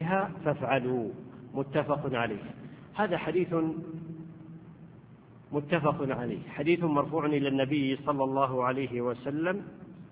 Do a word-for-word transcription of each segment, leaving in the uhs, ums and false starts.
بها فافعلوا. متفق عليه. هذا حديث متفق عليه، حديث مرفوع إلى النبي صلى الله عليه وسلم،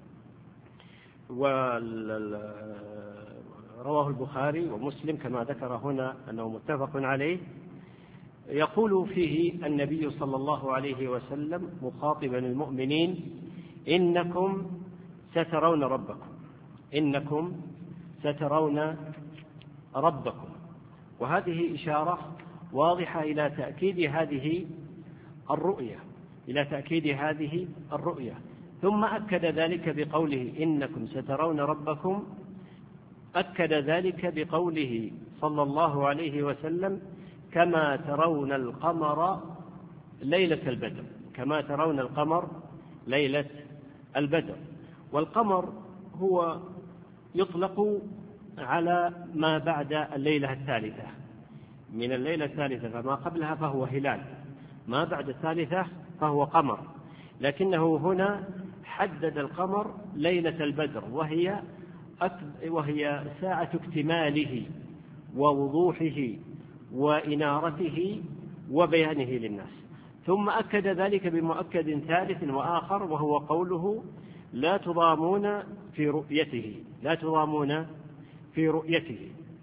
ورواه البخاري ومسلم كما ذكر هنا أنه متفق عليه. يقول فيه النبي صلى الله عليه وسلم مخاطبا المؤمنين: إنكم سترون ربكم، إنكم سترون ربكم. وهذه إشارة واضحة إلى تأكيد هذه الرؤية، إلى تأكيد هذه الرؤية. ثم أكد ذلك بقوله: إنكم سترون ربكم، أكد ذلك بقوله صلى الله عليه وسلم: كما ترون القمر ليلة البدر، كما ترون القمر ليلة البدر. والقمر هو يطلق على ما بعد الليلة الثالثة، من الليلة الثالثة فما قبلها فهو هلال، ما بعد الثالثة فهو قمر. لكنه هنا حدد القمر ليلة البدر، وهي وهي ساعة اكتماله ووضوحه وإنارته وبيانه للناس. ثم أكد ذلك بمؤكد ثالث وآخر، وهو قوله: لا تضامون في رؤيته، لا تضامون في رؤيته.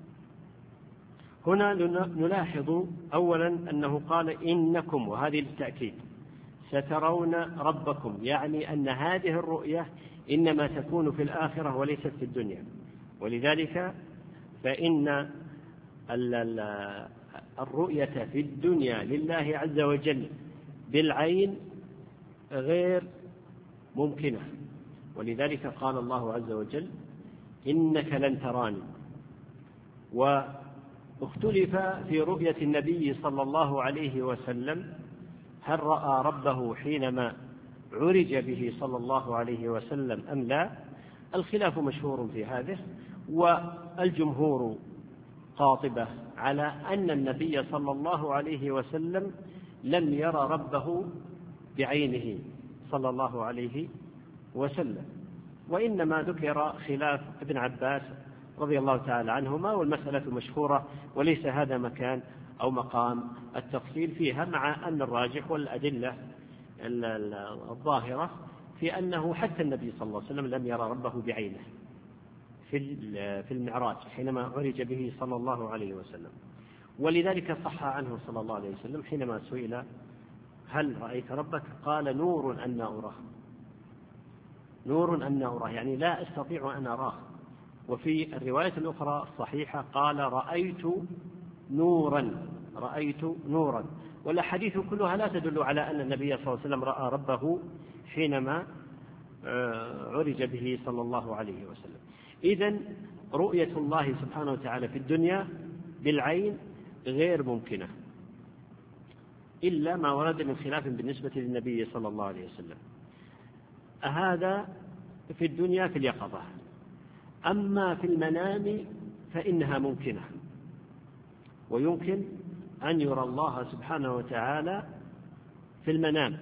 هنا نلاحظ أولا أنه قال إنكم، وهذه للتأكيد، سترون ربكم، يعني أن هذه الرؤية إنما تكون في الآخرة وليست في الدنيا. ولذلك فإن الرؤية في الدنيا لله عز وجل بالعين غير ممكنة. ولذلك قال الله عز وجل: إنك لن تراني. واختلف في رؤية النبي صلى الله عليه وسلم، هل رأى ربه حينما عرج به صلى الله عليه وسلم أم لا؟ الخلاف مشهور في هذا، والجمهور قاطبة على أن النبي صلى الله عليه وسلم لم يرى ربه بعينه صلى الله عليه وسلم، وإنما ذكر خلاف ابن عباس رضي الله تعالى عنهما، والمسألة مشهورة وليس هذا مكان أو مقام التفصيل فيها، مع أن الراجح والأدلة الظاهرة في أنه حتى النبي صلى الله عليه وسلم لم يرى ربه بعينه في المعراج حينما عرج به صلى الله عليه وسلم. ولذلك صح عنه صلى الله عليه وسلم حينما سئل: هل رأيت ربك؟ قال: نور أن أراه، نور أن أراه، يعني لا أستطيع أن أراه. وفي الرواية الأخرى الصحيحة قال: رأيت نورا، رأيت نورا. والأحاديث كلها لا تدل على أن النبي صلى الله عليه وسلم رأى ربه حينما عرج به صلى الله عليه وسلم. إذن رؤية الله سبحانه وتعالى في الدنيا بالعين غير ممكنة، إلا ما ورد من خلاف بالنسبة للنبي صلى الله عليه وسلم. هذا في الدنيا في اليقظة. أما في المنام فإنها ممكنة، ويمكن أن يرى الله سبحانه وتعالى في المنام.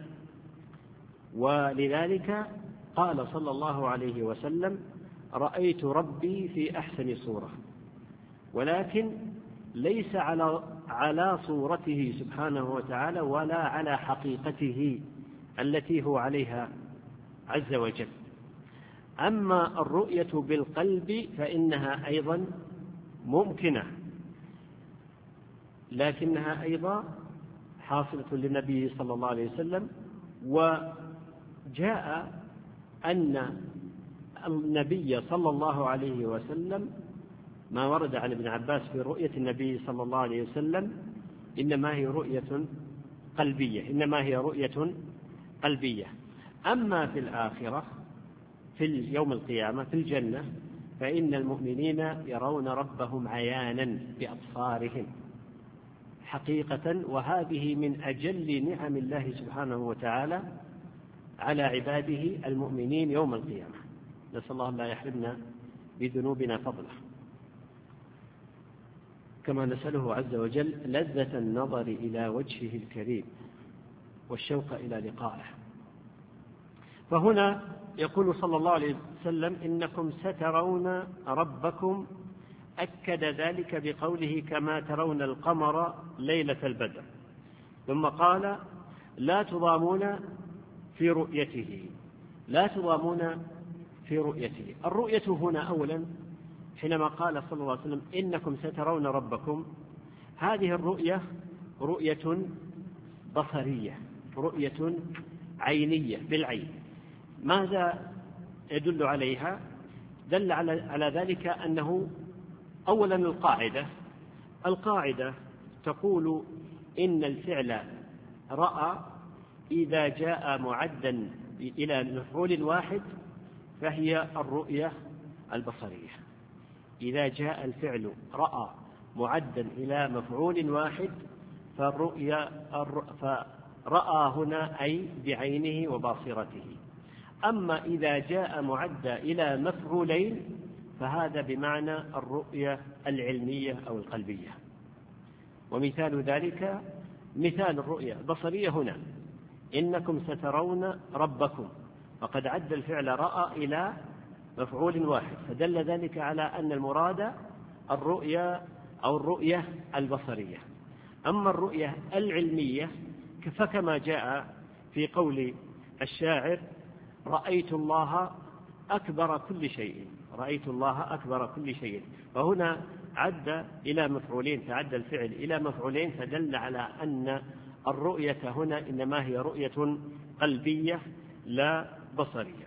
ولذلك قال صلى الله عليه وسلم: رأيت ربي في أحسن صورة، ولكن ليس على على صورته سبحانه وتعالى ولا على حقيقته التي هو عليها عز وجل. أما الرؤية بالقلب فإنها أيضا ممكنة، لكنها أيضا حاصلة للنبي صلى الله عليه وسلم. وجاء أن النبي صلى الله عليه وسلم ما ورد عن ابن عباس في رؤية النبي صلى الله عليه وسلم إنما هي رؤية قلبية، إنما هي رؤية قلبية. أما في الآخرة في يوم القيامة في الجنة فإن المؤمنين يرون ربهم عيانا بأبصارهم حقيقة، وهذه من أجل نعم الله سبحانه وتعالى على عباده المؤمنين يوم القيامة. نسأل الله لا يحرمنا بذنوبنا فضله، كما نسأله عز وجل لذة النظر إلى وجهه الكريم والشوق إلى لقائه. فهنا يقول صلى الله عليه وسلم: إنكم سترون ربكم، أكد ذلك بقوله كما ترون القمر ليلة البدر، ثم قال لا تضامون في رؤيته، لا تضامون في رؤيته. الرؤية هنا أولا حينما قال صلى الله عليه وسلم إنكم سترون ربكم، هذه الرؤية رؤية بصرية، رؤية عينية بالعين. ماذا يدل عليها؟ دل على على ذلك أنه أولا القاعدة القاعدة تقول إن الفعل رأى إذا جاء معدا إلى مفعول واحد فهي الرؤية البصرية. إذا جاء الفعل رأى معدا إلى مفعول واحد فالرؤية فرأى هنا أي بعينه وباصرته. أما إذا جاء معدا إلى مفعولين فهذا بمعنى الرؤية العلمية أو القلبية. ومثال ذلك مثال الرؤية البصرية هنا إنكم سترون ربكم، فقد عد الفعل رأى إلى مفعول واحد، فدل ذلك على أن المراد الرؤية أو الرؤية البصرية. أما الرؤية العلمية فكما جاء في قول الشاعر رأيت الله أكبر كل شيء، رأيت الله أكبر كل شيء، فهنا عد إلى مفعولين، فعد الفعل إلى مفعولين، فدل على أن الرؤية هنا إنما هي رؤية قلبية لا بصرية.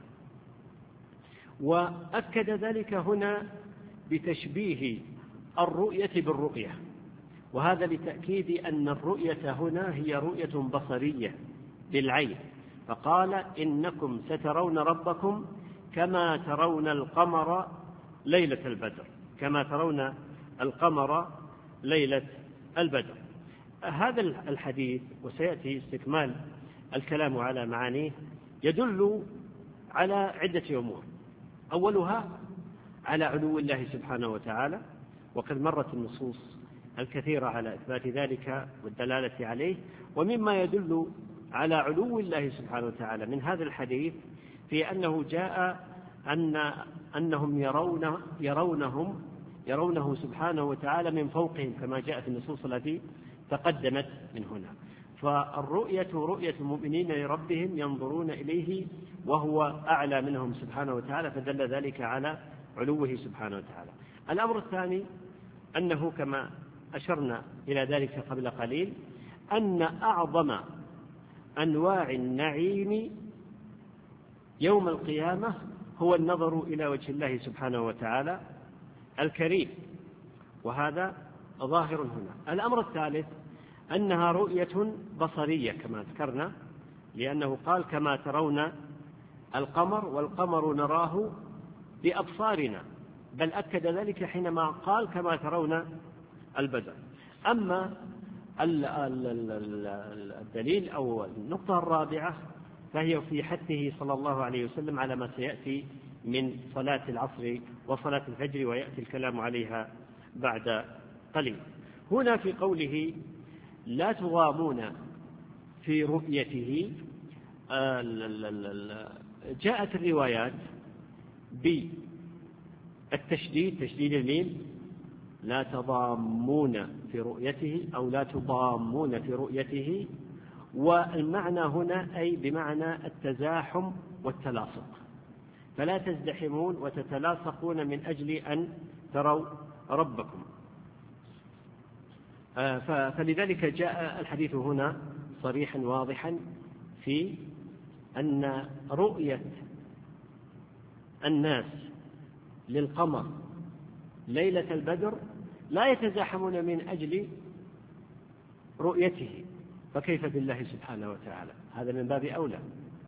وأكد ذلك هنا بتشبيه الرؤية بالرؤية، وهذا لتأكيد أن الرؤية هنا هي رؤية بصرية بالعين، فقال إنكم سترون ربكم كما ترون القمر ليلة البدر، كما ترون القمر ليلة البدر. هذا الحديث وسيأتي استكمال الكلام على معانيه يدل على عدة أمور. أولها على علو الله سبحانه وتعالى، وقد مرت النصوص الكثيرة على إثبات ذلك والدلالة عليه. ومما يدل على علو الله سبحانه وتعالى من هذا الحديث في أنه جاء أن أنهم يرون يرونهم يرونه سبحانه وتعالى من فوقهم كما جاء في النصوص التي تقدمت من هنا. فالرؤية رؤية المؤمنين لربهم ينظرون إليه وهو أعلى منهم سبحانه وتعالى، فدل ذلك على علوه سبحانه وتعالى. الأمر الثاني أنه كما أشرنا إلى ذلك قبل قليل أن أعظم أنواع النعيم يوم القيامة هو النظر إلى وجه الله سبحانه وتعالى الكريم، وهذا ظاهر هنا. الأمر الثالث أنها رؤية بصرية كما ذكرنا، لأنه قال كما ترون القمر، والقمر نراه بأبصارنا، بل أكد ذلك حينما قال كما ترون البدر. أما الدليل أو النقطة الرابعة فهي في حثه صلى الله عليه وسلم على ما سيأتي من صلاة العصر وصلاة الفجر، ويأتي الكلام عليها بعد قليل. هنا في قوله لا تضامون في رؤيته جاءت الروايات بالتشديد، تشديد الميم، لا تضامون في رؤيته أو لا تضامون في رؤيته، والمعنى هنا أي بمعنى التزاحم والتلاصق، فلا تزدحمون وتتلاصقون من أجل أن تروا ربكم. فلذلك جاء الحديث هنا صريحا واضحا في أن رؤية الناس للقمر ليلة البدر لا يتزاحمون من أجل رؤيته، فكيف بالله سبحانه وتعالى؟ هذا من باب أولى.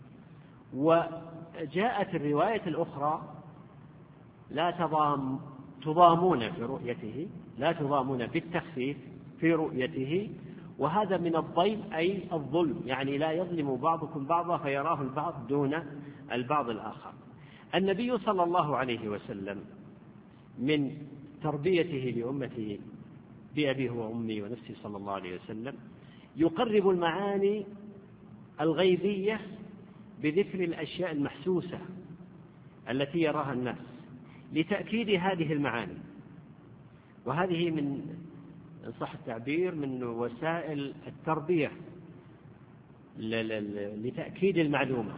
وجاءت الرواية الأخرى لا تضام تضامون في رؤيته، لا تضامون بالتخفيف في رؤيته، وهذا من الضيم أي الظلم، يعني لا يظلم بعضكم بعضا فيراه البعض دون البعض الآخر. النبي صلى الله عليه وسلم من تربيته لأمته بأبيه وأمي ونفسه صلى الله عليه وسلم يقرب المعاني الغيبية بذكر الأشياء المحسوسة التي يراها الناس لتأكيد هذه المعاني. وهذه من إن صح التعبير من وسائل التربية لتأكيد المعلومة،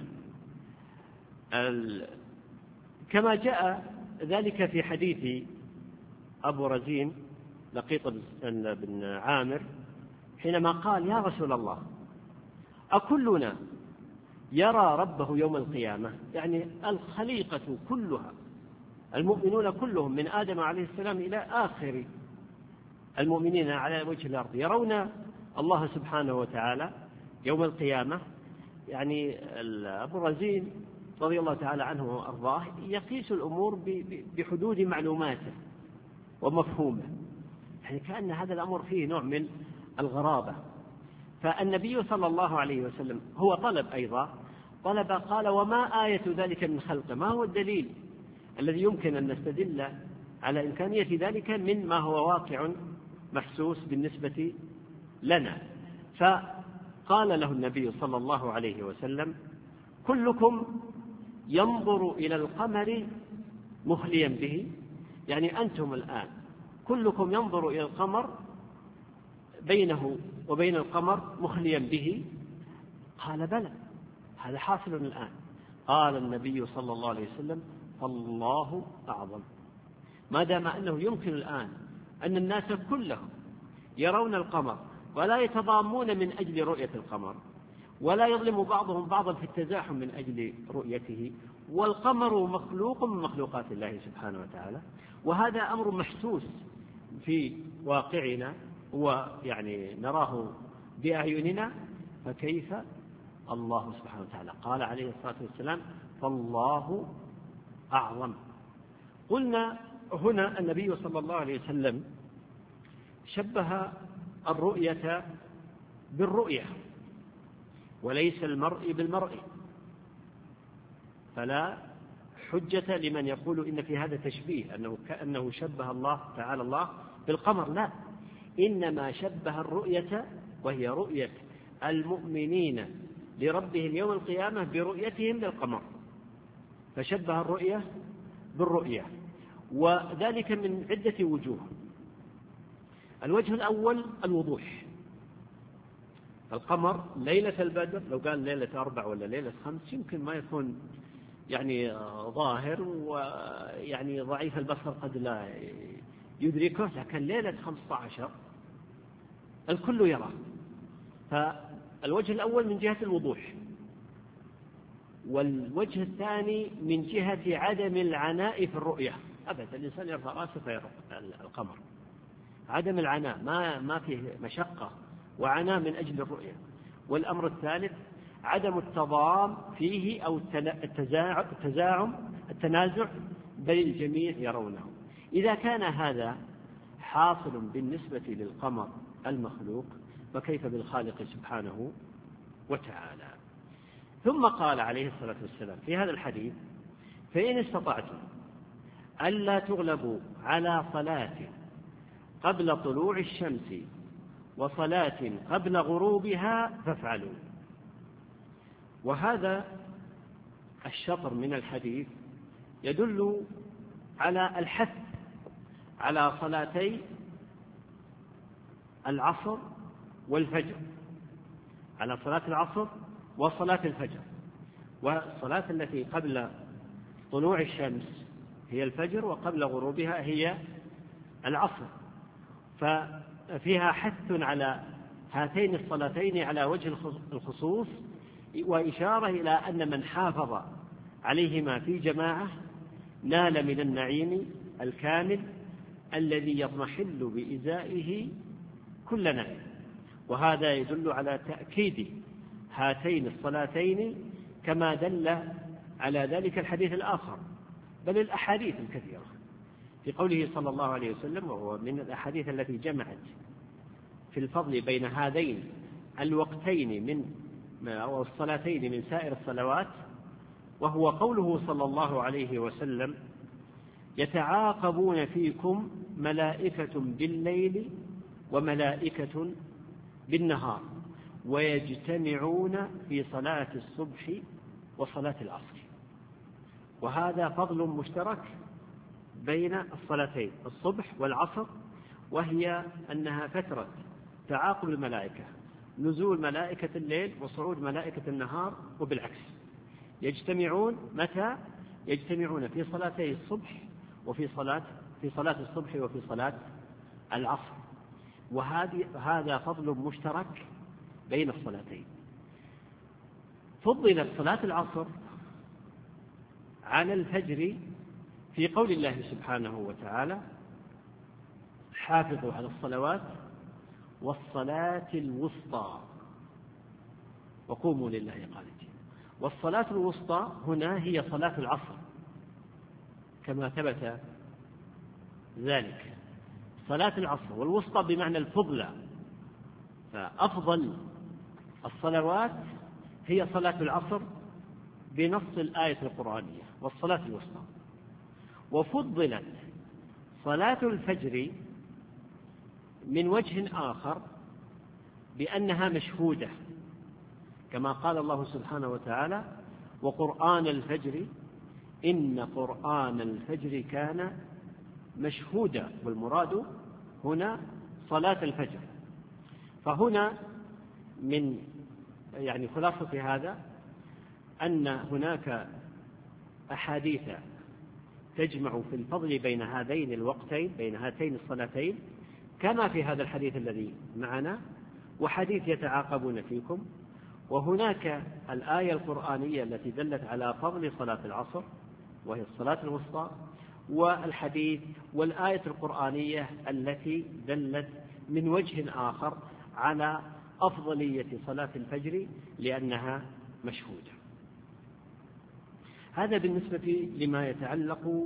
كما جاء ذلك في حديث أبو رزين لقيط بن عامر حينما قال: يا رسول الله، أكلنا يرى ربه يوم القيامة؟ يعني الخليقة كلها، المؤمنون كلهم من آدم عليه السلام إلى آخر المؤمنين على وجه الأرض يرون الله سبحانه وتعالى يوم القيامة. يعني أبو رزين رضي الله تعالى عنه وأرضاه يقيس الأمور بحدود معلوماته ومفهومه، يعني كأن هذا الأمر فيه نوع من الغرابة. فالنبي صلى الله عليه وسلم هو طلب أيضا طلب قال: وما آية ذلك من خلقه؟ ما هو الدليل الذي يمكن أن نستدل على إمكانية ذلك من ما هو واقع محسوس بالنسبة لنا؟ فقال له النبي صلى الله عليه وسلم: كلكم ينظر إلى القمر مخليا به، يعني أنتم الآن كلكم ينظر إلى القمر بينه وبين القمر مخليا به. قال: بلى، هذا حاصل الآن. قال النبي صلى الله عليه وسلم: فالله أعظم. ما دام أنه يمكن الآن أن الناس كلهم يرون القمر ولا يتضامون من أجل رؤية القمر، ولا يظلم بعضهم بعضا في التزاحم من أجل رؤيته، والقمر مخلوق من مخلوقات الله سبحانه وتعالى، وهذا أمر محسوس في واقعنا ويعني نراه بأعيننا، فكيف الله سبحانه وتعالى؟ قال عليه الصلاة والسلام: فالله أعظم. قلنا هنا النبي صلى الله عليه وسلم شبه الرؤية بالرؤية وليس المرء بالمرء، فلا حجة لمن يقول إن في هذا تشبيه، أنه كأنه شبه الله تعالى الله بالقمر. لا، إنما شبه الرؤية وهي رؤية المؤمنين لربهم يوم القيامة برؤيتهم للقمر، فشبه الرؤية بالرؤية، وذلك من عدة وجوه. الوجه الأول الوضوح. القمر ليلة البدر لو قال ليلة أربع ولا ليلة خمس يمكن ما يكون يعني ظاهر، ويعني ضعيف البصر قد لا يدركه، لكن ليلة خمسة عشر الكل يرى. فالوجه الأول من جهة الوضوح، والوجه الثاني من جهة عدم العناء في الرؤية. أبدا الإنسان يرفع رأسه فيرى القمر، عدم العناء، ما ما فيه مشقة وعناء من أجل الرؤية. والأمر الثالث عدم التضام فيه أو التزاعم التنازع، بل الجميع يرونه. إذا كان هذا حاصل بالنسبة للقمر المخلوق، فكيف بالخالق سبحانه وتعالى؟ ثم قال عليه الصلاة والسلام في هذا الحديث: فإن استطعتم ألا تغلبوا على صلاة قبل طلوع الشمس وصلاة قبل غروبها فافعلوا. وهذا الشطر من الحديث يدل على الحث على صلاتي العصر والفجر، على صلاة العصر وصلاة الفجر. والصلاة التي قبل طلوع الشمس هي الفجر، وقبل غروبها هي العصر، ففيها حث على هاتين الصلاتين على وجه الخصوص، وإشارة إلى أن من حافظ عليهما في جماعة نال من النعيم الكامل الذي يضمحل بإزائه كل نعيم. وهذا يدل على تأكيد هاتين الصلاتين كما دل على ذلك الحديث الآخر، بل الأحاديث الكثيرة في قوله صلى الله عليه وسلم، وهو من الأحاديث التي جمعت في الفضل بين هذين الوقتين من أو الصلاتين من سائر الصلوات، وهو قوله صلى الله عليه وسلم: يتعاقبون فيكم ملائكة بالليل وملائكة بالنهار ويجتمعون في صلاة الصبح وصلاة العصر. وهذا فضل مشترك بين الصلاتين الصبح والعصر، وهي أنها فترة تعاقب الملائكة، نزول ملائكة الليل وصعود ملائكة النهار، وبالعكس يجتمعون متى؟ يجتمعون في صلاتي الصبح وفي صلاة في صلاة الصبح وفي صلاة العصر، وهذا فضل مشترك بين الصلاتين. فضلت صلاة العصر على الفجر في قول الله سبحانه وتعالى: حافظوا على الصلوات والصلاة الوسطى وقوموا لله قانتين. والصلاة الوسطى هنا هي صلاة العصر كما ثبت ذلك، صلاة العصر، والوسطى بمعنى الفضلى، فأفضل الصلوات هي صلاة العصر بنص الآية القرآنية والصلاة الوسطى. وفضلت صلاة الفجر من وجه آخر بأنها مشهودة، كما قال الله سبحانه وتعالى: وقرآن الفجر إن قرآن الفجر كان مشهودا، والمراد هنا صلاة الفجر. فهنا من يعني خلاصة هذا أن هناك أحاديث تجمع في الفضل بين هذين الوقتين، بين هاتين الصلاتين، كما في هذا الحديث الذي معنا، وحديث يتعاقبون فيكم. وهناك الآية القرآنية التي دلت على فضل صلاة العصر وهي الصلاة الوسطى، والحديث والآية القرآنية التي دلت من وجه آخر على أفضلية صلاة الفجر لأنها مشهودة. هذا بالنسبة لما يتعلق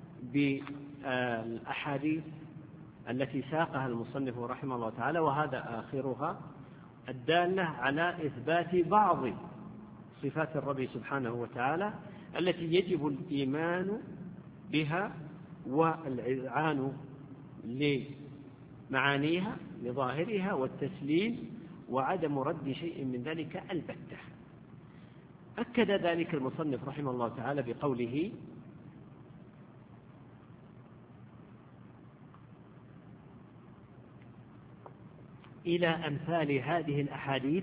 بالأحاديث التي ساقها المصنف رحمه الله تعالى، وهذا آخرها، الدالة على إثبات بعض صفات الرب سبحانه وتعالى التي يجب الإيمان بها والإذعان لمعانيها لظاهرها والتسليم وعدم رد شيء من ذلك البتة. أكد ذلك المصنف رحمه الله تعالى بقوله: إلى أمثال هذه الأحاديث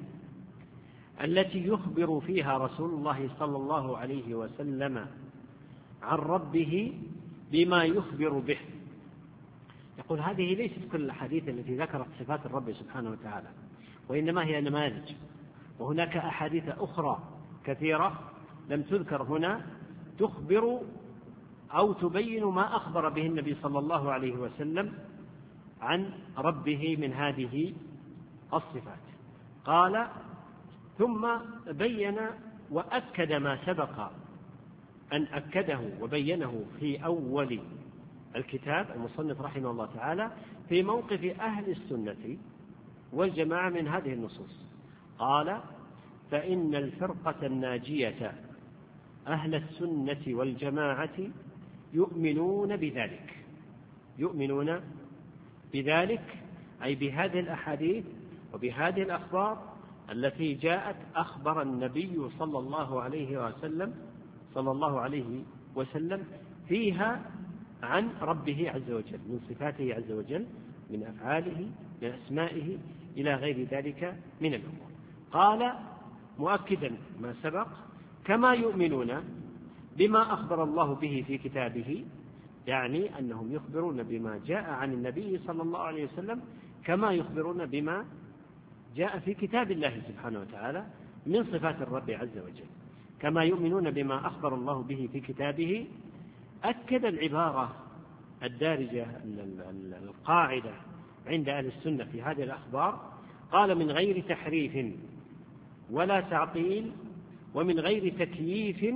التي يخبر فيها رسول الله صلى الله عليه وسلم عن ربه بما يخبر به. يقول هذه ليست كل الأحاديث التي ذكرت صفات الرب سبحانه وتعالى، وإنما هي نماذج، وهناك أحاديث أخرى كثيرة لم تذكر هنا تخبر أو تبين ما أخبر به النبي صلى الله عليه وسلم عن ربه من هذه الصفات. قال: ثم بين وأكد ما سبق أن أكده وبينه في أول الكتاب المصنف رحمه الله تعالى في موقف أهل السنة والجماعة من هذه النصوص. قال: فإن الفرقة الناجية أهل السنة والجماعة يؤمنون بذلك يؤمنون بذلك أي بهذه الأحاديث وبهذه الأخبار التي جاءت أخبر النبي صلى الله عليه وسلم صلى الله عليه وسلم فيها عن ربه عز وجل، من صفاته عز وجل، من أفعاله، من أسمائه، إلى غير ذلك من الأمور. قال مؤكدا ما سبق: كما يؤمنون بما أخبر الله به في كتابه، يعني أنهم يخبرون بما جاء عن النبي صلى الله عليه وسلم كما يخبرون بما جاء في كتاب الله سبحانه وتعالى من صفات الرب عز وجل. كما يؤمنون بما أخبر الله به في كتابه، أكد العبارة الدارجة القاعدة عند أهل السنة في هذه الأخبار. قال: من غير تحريف ولا تعطيل ومن غير تكييف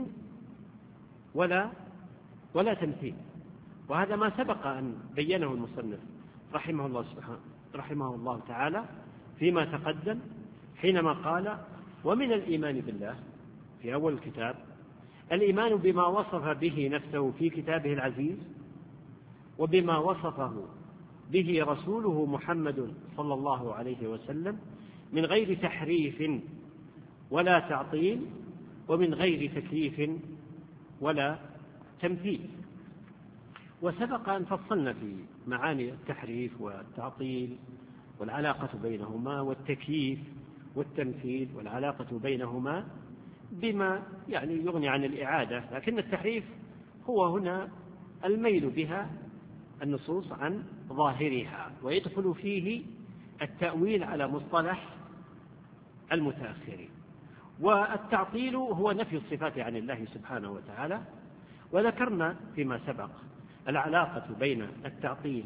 ولا ولا تمثيل. وهذا ما سبق أن بينه المصنف رحمه الله سبحانه رحمه الله تعالى فيما تقدم، حينما قال: ومن الإيمان بالله في أول الكتاب الإيمان بما وصف به نفسه في كتابه العزيز وبما وصفه به رسوله محمد صلى الله عليه وسلم من غير تحريف ولا تعطيل ومن غير تكييف ولا تمثيل. وسبق أن فصلنا في معاني التحريف والتعطيل والعلاقة بينهما، والتكييف والتمثيل والعلاقة بينهما، بما يعني يغني عن الإعادة. لكن التحريف هو هنا الميل بها النصوص عن ظاهرها، ويدخل فيه التأويل على مصطلح المتأخرين. والتعطيل هو نفي الصفات عن الله سبحانه وتعالى. وذكرنا فيما سبق العلاقة بين التعطيل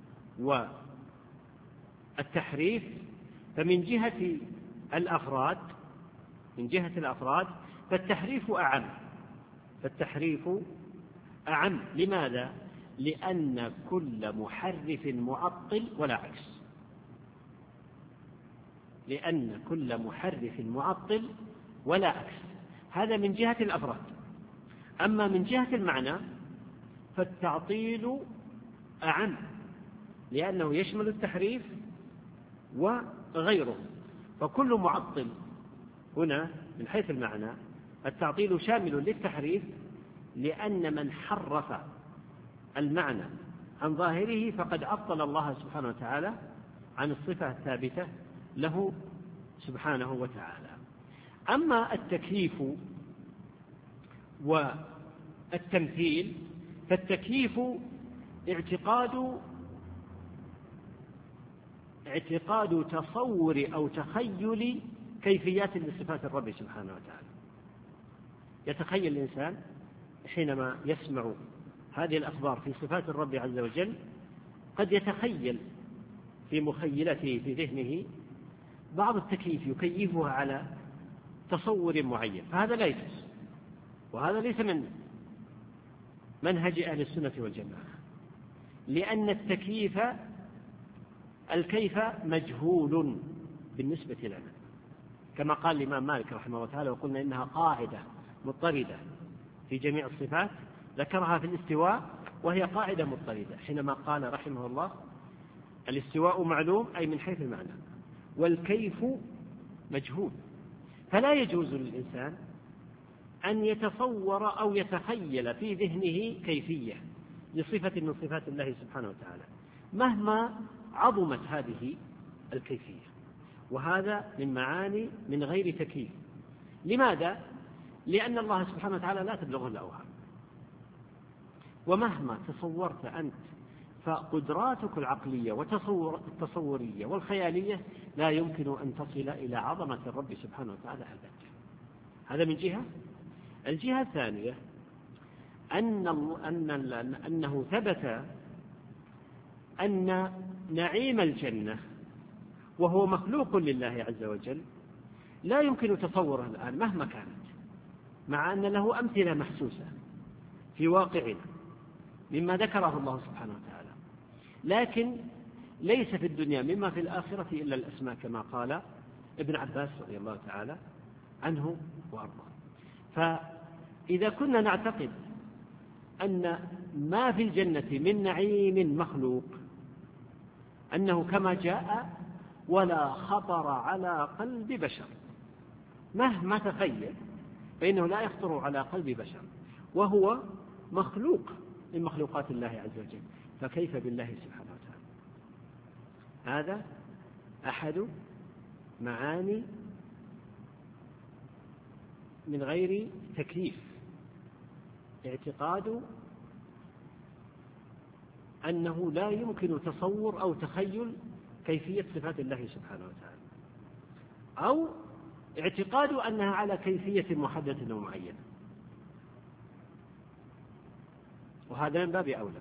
والتحريف. فمن جهة الأفراد من جهة الأفراد فالتحريف أعم فالتحريف أعم لماذا؟ لأن كل محرف معطل ولا عكس لأن كل محرف معطل ولا عكس هذا من جهة الأفراد. أما من جهة المعنى فالتعطيل أعم، لأنه يشمل التحريف وغيره. فكل معطل هنا من حيث المعنى التعطيل شامل للتحريف، لأن من حرف المعنى عن ظاهره فقد عطل الله سبحانه وتعالى عن الصفة الثابتة له سبحانه وتعالى. أما التكييف والتمثيل فالتكييف اعتقاد اعتقاد تصور أو تخيل كيفيات لصفات الرب سبحانه وتعالى. يتخيل الإنسان حينما يسمع هذه الأخبار في صفات الرب عز وجل، قد يتخيل في مخيلته في ذهنه بعض التكييف يكيفها على تصور معين، فهذا لا يجوز، وهذا ليس من منهج أهل السنة والجماعة، لأن التكييف الكيف مجهول بالنسبة لنا، كما قال الإمام مالك رحمه الله تعالى: وقلنا إنها قاعدة مضطردة في جميع الصفات، ذكرها في الاستواء وهي قاعدة مضطردة، حينما قال رحمه الله: الاستواء معلوم أي من حيث المعنى، والكيف مجهول. فلا يجوز للإنسان أن يتصور أو يتخيل في ذهنه كيفية لصفة من صفات الله سبحانه وتعالى مهما عظمت هذه الكيفية، وهذا من معاني من غير تكييف. لماذا؟ لأن الله سبحانه وتعالى لا تبلغه الأوهام، ومهما تصورت أنت فقدراتك العقلية والتصورية والخيالية لا يمكن أن تصل إلى عظمة الرب سبحانه وتعالى أبدا. هذا من جهة. الجهة الثانية أن أن أنه ثبت أن نعيم الجنة وهو مخلوق لله عز وجل لا يمكن تصوره الآن مهما كانت، مع أن له أمثلة محسوسة في واقعنا مما ذكره الله سبحانه وتعالى، لكن ليس في الدنيا مما في الآخرة إلا الأسماء، كما قال ابن عباس رضي الله تعالى عنه وأرضاه. فإذا كنا نعتقد أن ما في الجنة من نعيم مخلوق أنه كما جاء ولا خطر على قلب بشر، مهما تخيل فإنه لا يخطر على قلب بشر، وهو مخلوق من مخلوقات الله عز وجل، فكيف بالله سبحانه وتعالى؟ هذا أحد معاني من غير تكييف، اعتقاد أنه لا يمكن تصور أو تخيل كيفية صفات الله سبحانه وتعالى، أو اعتقاد أنها على كيفية محددة ومعينة، وهذا من باب أولى.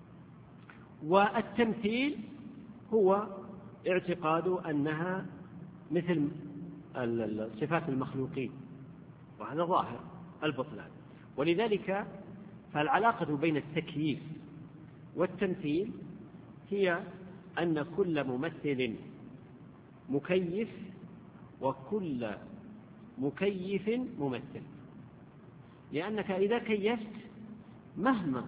والتمثيل هو اعتقاد أنها مثل صفات المخلوقين، وهذا ظاهر البطلان. ولذلك فالعلاقة بين التكييف والتمثيل هي أن كل ممثل مكيف وكل مكيف ممثل، لأنك إذا كيفت مهما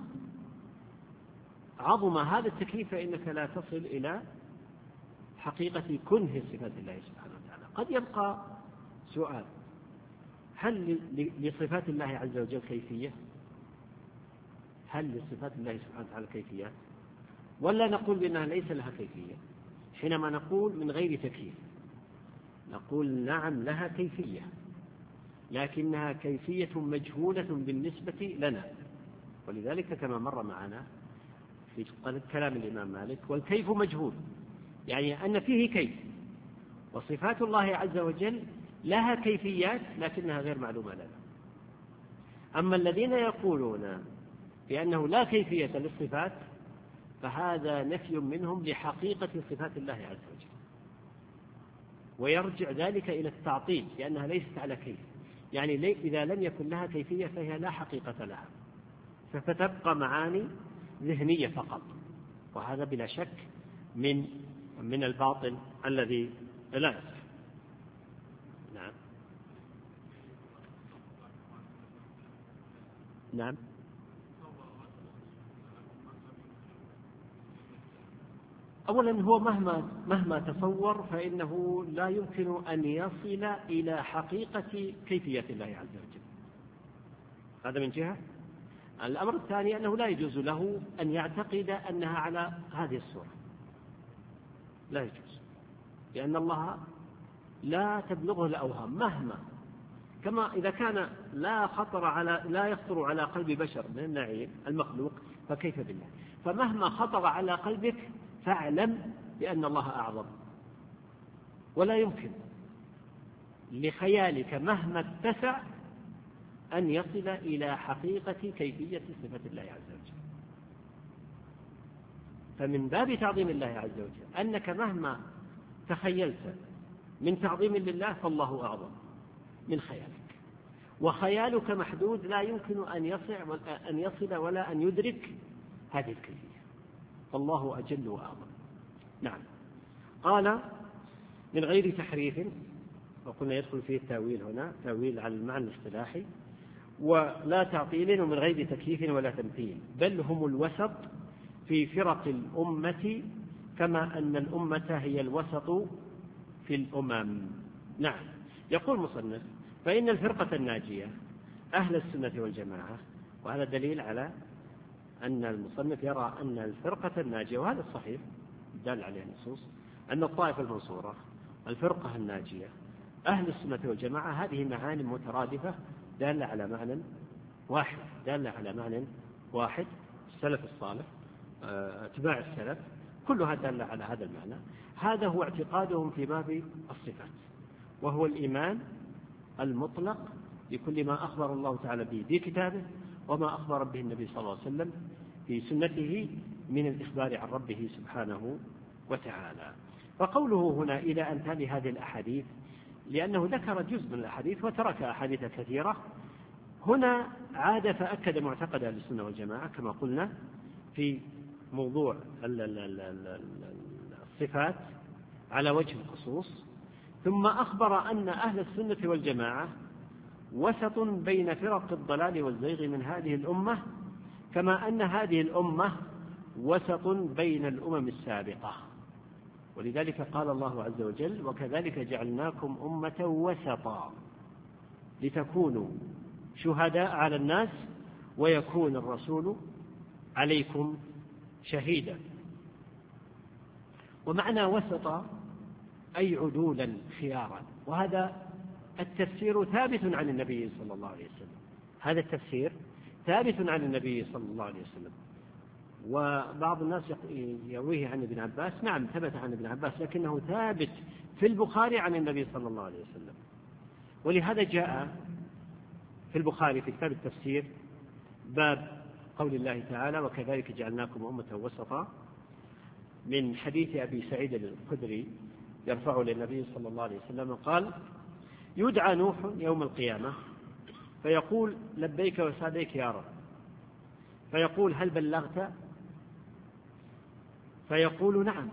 عظم هذا التكييف فإنك لا تصل إلى حقيقة كنه صفات الله سبحانه وتعالى. قد يبقى سؤال: هل لصفات الله عز وجل كيفية؟ هل لصفات الله سبحانه وتعالى كيفيات ولا نقول بأنها ليس لها كيفية؟ حينما نقول من غير تكييف نقول نعم لها كيفية، لكنها كيفية مجهولة بالنسبة لنا، ولذلك كما مر معنا في كلام الإمام مالك والكيف مجهول، يعني أن فيه كيف، وصفات الله عز وجل لها كيفيات لكنها غير معلومة لنا. أما الذين يقولون بأنه لا كيفية للصفات فهذا نفي منهم لحقيقة صفات الله عز وجل، ويرجع ذلك إلى التعطيل لأنها ليست على كيف، يعني إذا لم يكن لها كيفية فهي لا حقيقة لها، فتبقى معاني ذهنية فقط، وهذا بلا شك من من الباطل الذي لا يصح. نعم نعم أولا هو مهما مهما تصور فإنه لا يمكن أن يصل إلى حقيقة كيفية الله عز وجل، هذا من جهة. الأمر الثاني أنه لا يجوز له أن يعتقد أنها على هذه الصورة، لا يجوز، لأن الله لا تبلغه الأوهام مهما، كما إذا كان لا خطر على لا يخطر على قلب بشر من النعيم المخلوق فكيف بالله؟ فمهما خطر على قلبك فاعلم بأن الله أعظم، ولا يمكن لخيالك مهما اتسع أن يصل إلى حقيقة كيفية صفة الله عز وجل. فمن باب تعظيم الله عز وجل أنك مهما تخيلت من تعظيم لله فالله أعظم من خيالك، وخيالك محدود لا يمكن أن يصل أن يصل ولا أن يدرك هذه الكيفية، فالله أجل وأعظم. نعم. قال من غير تحريف، وقلنا يدخل فيه التأويل هنا، تأويل على المعنى الاصطلاحي، ولا تعطيل ومن غير تكييف ولا تمثيل، بل هم الوسط في فرق الأمة كما أن الأمة هي الوسط في الأمم. نعم. يقول مصنف فإن الفرقة الناجية أهل السنة والجماعة، وهذا دليل على أن المصنف يرى أن الفرقة الناجية، وهذا الصحيح دل عليه النصوص، أن الطائفة المنصورة الفرقة الناجية أهل السنة والجماعة، هذه معاني مترادفة دالة على معنى واحد، دالة على معنى واحد، السلف الصالح اتباع السلف كلها دالة على هذا المعنى. هذا هو اعتقادهم في باب الصفات، وهو الإيمان المطلق بكل ما أخبر الله تعالى به في كتابه وما أخبر به النبي صلى الله عليه وسلم في سنته من الإخبار عن ربه سبحانه وتعالى. فقوله هنا إلى أن تالي هذه الأحاديث، لأنه ذكر جزء من الأحاديث وترك أحاديث كثيرة، هنا عاد فأكد معتقد أهل السنة والجماعة كما قلنا في موضوع الصفات على وجه الخصوص، ثم أخبر أن أهل السنة والجماعة وسط بين فرق الضلال والزيغ من هذه الأمة، كما أن هذه الأمة وسط بين الأمم السابقة. ولذلك قال الله عز وجل وكذلك جعلناكم أمة وسطا لتكونوا شهداء على الناس ويكون الرسول عليكم شهيدا. ومعنى وسطا أي عدولا خيارا، وهذا التفسير ثابت عن النبي صلى الله عليه وسلم، هذا التفسير ثابت عن النبي صلى الله عليه وسلم. وبعض الناس يرويه عن ابن عباس، نعم ثبت عن ابن عباس، لكنه ثابت في البخاري عن النبي صلى الله عليه وسلم. ولهذا جاء في البخاري في كتاب التفسير باب قول الله تعالى وكذلك جعلناكم أمة وسطا، من حديث أبي سعيد الخدري يرفعه للنبي صلى الله عليه وسلم قال يدعى نوح يوم القيامة فيقول لبيك وسعديك يا رب، فيقول هل بلغت؟ فيقول نعم،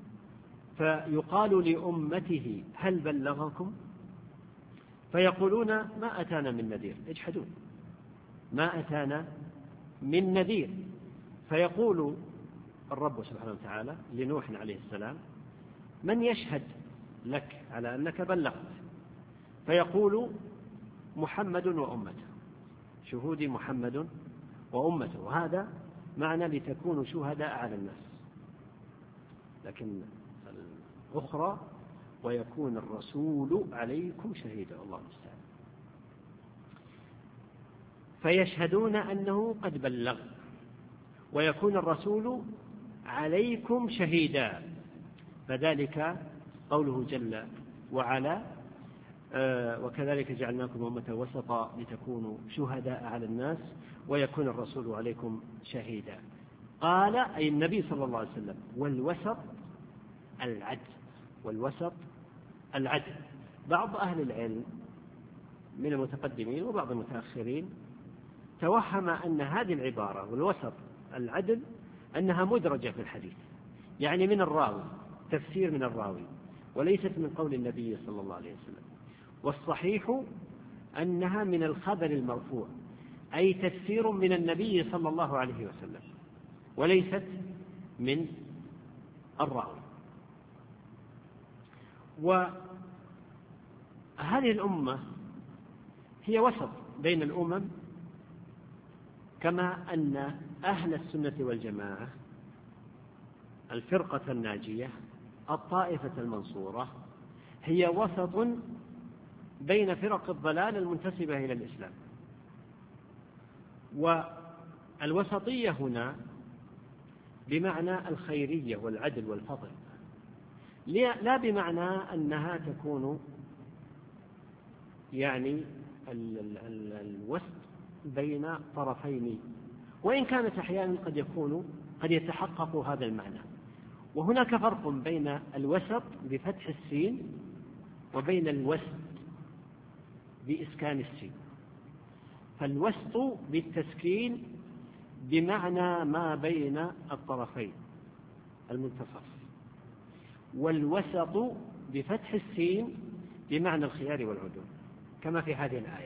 فيقال لأمته هل بلغكم؟ فيقولون ما أتانا من نذير، يجحدون ما أتانا من نذير. فيقول الرب سبحانه وتعالى لنوح عليه السلام من يشهد لك على أنك بلغت؟ فيقول محمد وأمته، شهودي محمد وأمته، وهذا معنى لتكونوا شهداء على الناس. لكن الأخرى ويكون الرسول عليكم شهيدا، الله المستعان. فيشهدون أنه قد بلغ، ويكون الرسول عليكم شهيدا، فذلك قوله جل وعلا آه وكذلك جعلناكم أمة وسطا لتكونوا شهداء على الناس ويكون الرسول عليكم شهيدا. قال أي النبي صلى الله عليه وسلم: والوسط العدل، والوسط العدل. بعض أهل العلم من المتقدمين وبعض المتأخرين توهم أن هذه العبارة والوسط العدل أنها مدرجة في الحديث، يعني من الراوي، تفسير من الراوي، وليست من قول النبي صلى الله عليه وسلم. والصحيح أنها من الخبر المرفوع، أي تفسير من النبي صلى الله عليه وسلم، وليست من الراوي. وهذه الأمة هي وسط بين الأمم، كما أن أهل السنة والجماعة الفرقة الناجية الطائفة المنصورة هي وسط بين فرق الضلال المنتسبة إلى الإسلام. والوسطية هنا بمعنى الخيرية والعدل والفضل، لا بمعنى أنها تكون يعني الوسط بين طرفين، وإن كانت أحيانا قد يكون قد يتحقق هذا المعنى. وهناك فرق بين الوسط بفتح السين وبين الوسط بإسكان السين. فالوسط بالتسكين بمعنى ما بين الطرفين المنتصف، والوسط بفتح السين بمعنى الخيار والعدول، كما في هذه الآية.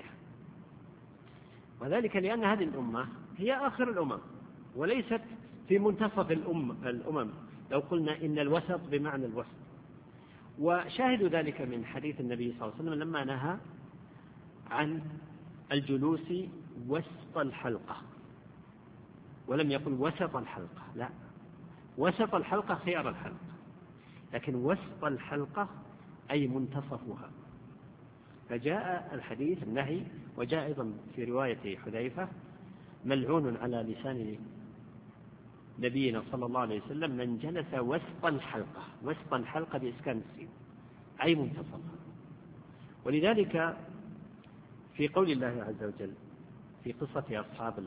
وذلك لأن هذه الأمة هي آخر الأمم وليست في منتصف الأم الأمم لو قلنا إن الوسط بمعنى الوسط. وشاهد ذلك من حديث النبي صلى الله عليه وسلم لما نهى عن الجلوس وسط الحلقة، ولم يقل وسط الحلقة، لا، وسط الحلقة خيار الحلقة، لكن وسط الحلقة أي منتصفها. فجاء الحديث النهي، وجاء أيضا في رواية حذيفة: ملعون على لسان نبينا صلى الله عليه وسلم من جلس وسط الحلقة، وسط الحلقة بإسكان السين أي منتصفها. ولذلك في قول الله عز وجل في قصة أصحاب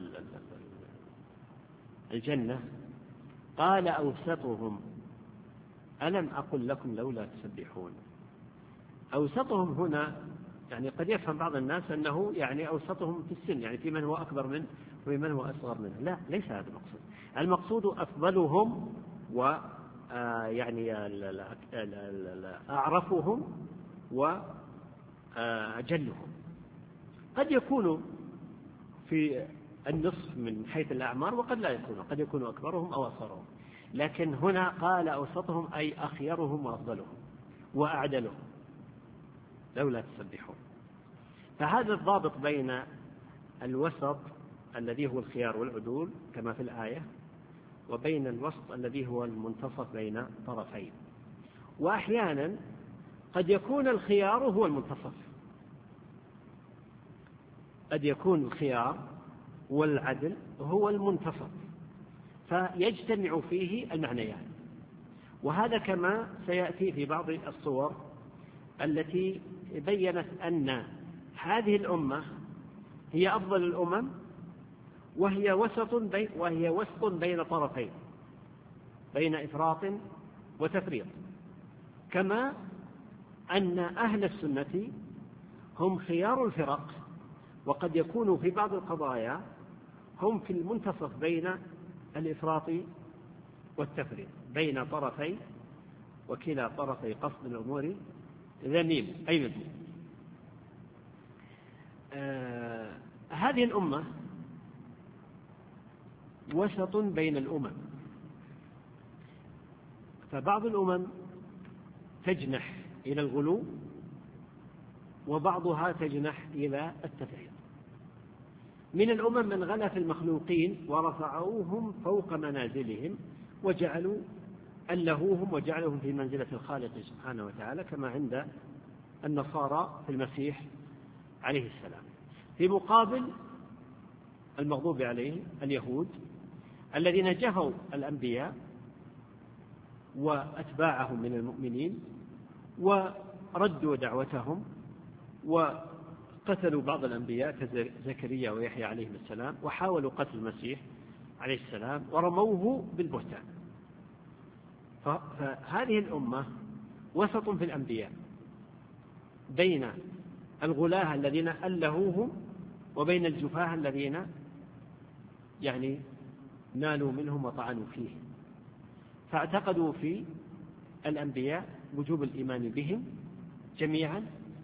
الجنة: قال أوسطهم ألم أقل لكم لولا تسبحون. أوسطهم هنا يعني قد يفهم بعض الناس أنه يعني أوسطهم في السن، يعني في من هو أكبر منه وفي من هو أصغر منه. لا، ليس هذا المقصود. المقصود أفضلهم و يعني أعرفهم وأجلهم. قد يكون في النصف من حيث الأعمار وقد لا يكونوا، قد يكونوا أكبرهم أو أصغرهم، لكن هنا قال أوسطهم أي أخيرهم وأفضلهم وأعدلهم لولا تسبحون. فهذا الضابط بين الوسط الذي هو الخيار والعدول كما في الآية، وبين الوسط الذي هو المنتصف بين طرفين. وأحيانا قد يكون الخيار هو المنتصف، قد يكون الخيار والعدل هو المنتصف، فيجتمع فيه المعنيان. وهذا كما سيأتي في بعض الصور التي بيّنت أن هذه الأمة هي أفضل الأمم، وهي وسط بين وهي وسط بين طرفين، بين إفراط وتفريط، كما أن أهل السنة هم خيار الفرق، وقد يكونوا في بعض القضايا هم في المنتصف بين الإفراط والتفريط، بين طرفي، وكلا طرفي قصد الأمور ذميم أي مذموم. آه هذه الأمة وسط بين الأمم، فبعض الأمم تجنح إلى الغلو وبعضها تجنح إلى التفريط. من الأمم من غلا في المخلوقين ورفعوهم فوق منازلهم وجعلوا ألهوهم وجعلهم في منزلة الخالق سبحانه وتعالى، كما عند النصارى في المسيح عليه السلام. في مقابل المغضوب عليهم اليهود الذين جفوا الأنبياء وأتباعهم من المؤمنين وردوا دعوتهم وقتلوا بعض الأنبياء كزكريا ويحيى عليهم السلام، وحاولوا قتل المسيح عليه السلام ورموه بالبهتان. فهذه الأمة وسط في الأنبياء بين الغلاة الذين ألهوهم وبين الجفاة الذين يعني نالوا منهم وطعنوا فيه، فاعتقدوا في الأنبياء وجوب الإيمان بهم جميعا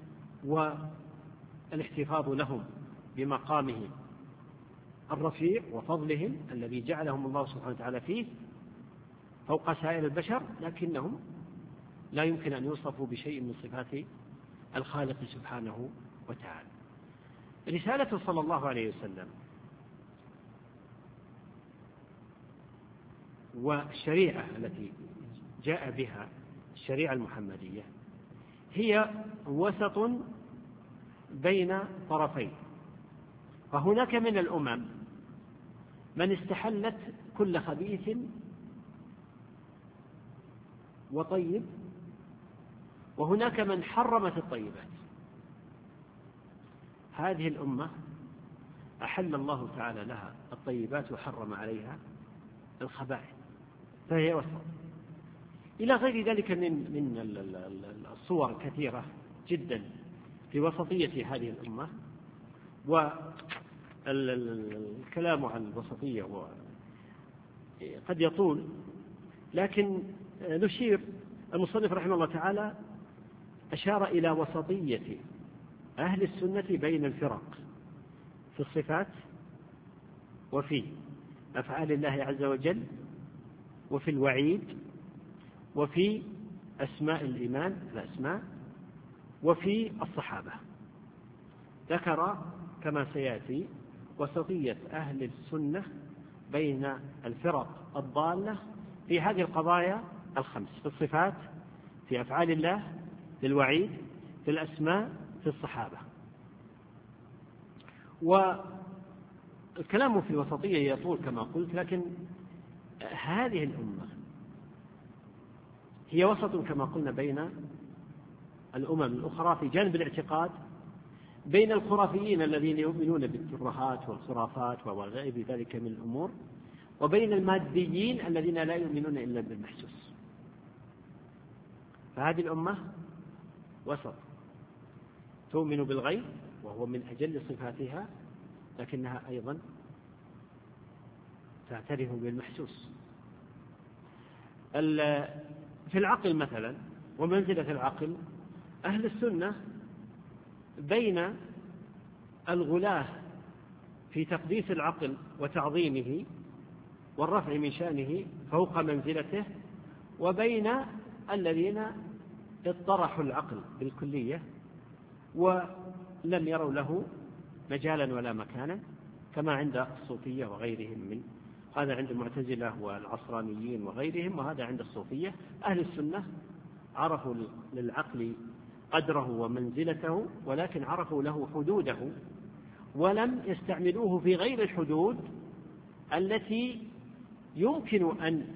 والاحتفاظ لهم بمقامهم الرفيع وفضلهم الذي جعلهم الله سبحانه وتعالى فيه فوق سائر البشر، لكنهم لا يمكن أن يوصفوا بشيء من صفات الخالق سبحانه وتعالى. رسالته صلى الله عليه وسلم والشريعة التي جاء بها الشريعة المحمدية هي وسط بين طرفين. فهناك من الأمم من استحلت كل خبيث وطيب، وهناك من حرمت الطيبات. هذه الأمة أحل الله تعالى لها الطيبات وحرم عليها الخبائث، فهي وسط. إلى غير ذلك من من الصور كثيرة جدا في وسطية هذه الأمة، والكلام عن الوسطية قد يطول، لكن نشير. المصنف رحمه الله تعالى أشار إلى وسطية أهل السنة بين الفرق في الصفات وفي أفعال الله عز وجل وفي الوعيد وفي أسماء الإيمان الأسماء وفي الصحابة. ذكر كما سيأتي وسطية أهل السنة بين الفرق الضالة في هذه القضايا الخمس: في الصفات، في أفعال الله، في الوعيد، في الأسماء، في الصحابة. والكلام في الوسطية يطول كما قلت، لكن هذه الأمة هي وسط كما قلنا بين الأمم الأخرى في جانب الاعتقاد، بين الخرافيين الذين يؤمنون بالترهات والخرافات وغير ذلك من الأمور، وبين الماديين الذين لا يؤمنون إلا بالمحسوس. فهذه الأمة وسط، تؤمن بالغيب وهو من أجل صفاتها، لكنها أيضا تعترف بالمحسوس. في العقل مثلا ومنزلة العقل، أهل السنة بين الغلاة في تقديس العقل وتعظيمه والرفع من شأنه فوق منزلته، وبين الذين اطرحوا العقل بالكلية ولم يروا له مجالا ولا مكانا، كما عند الصوفية وغيرهم. من هذا عند المعتزلة والعصرانيين وغيرهم، وهذا عند الصوفية. أهل السنة عرفوا للعقل قدره ومنزلته، ولكن عرفوا له حدوده ولم يستعملوه في غير الحدود التي يمكن أن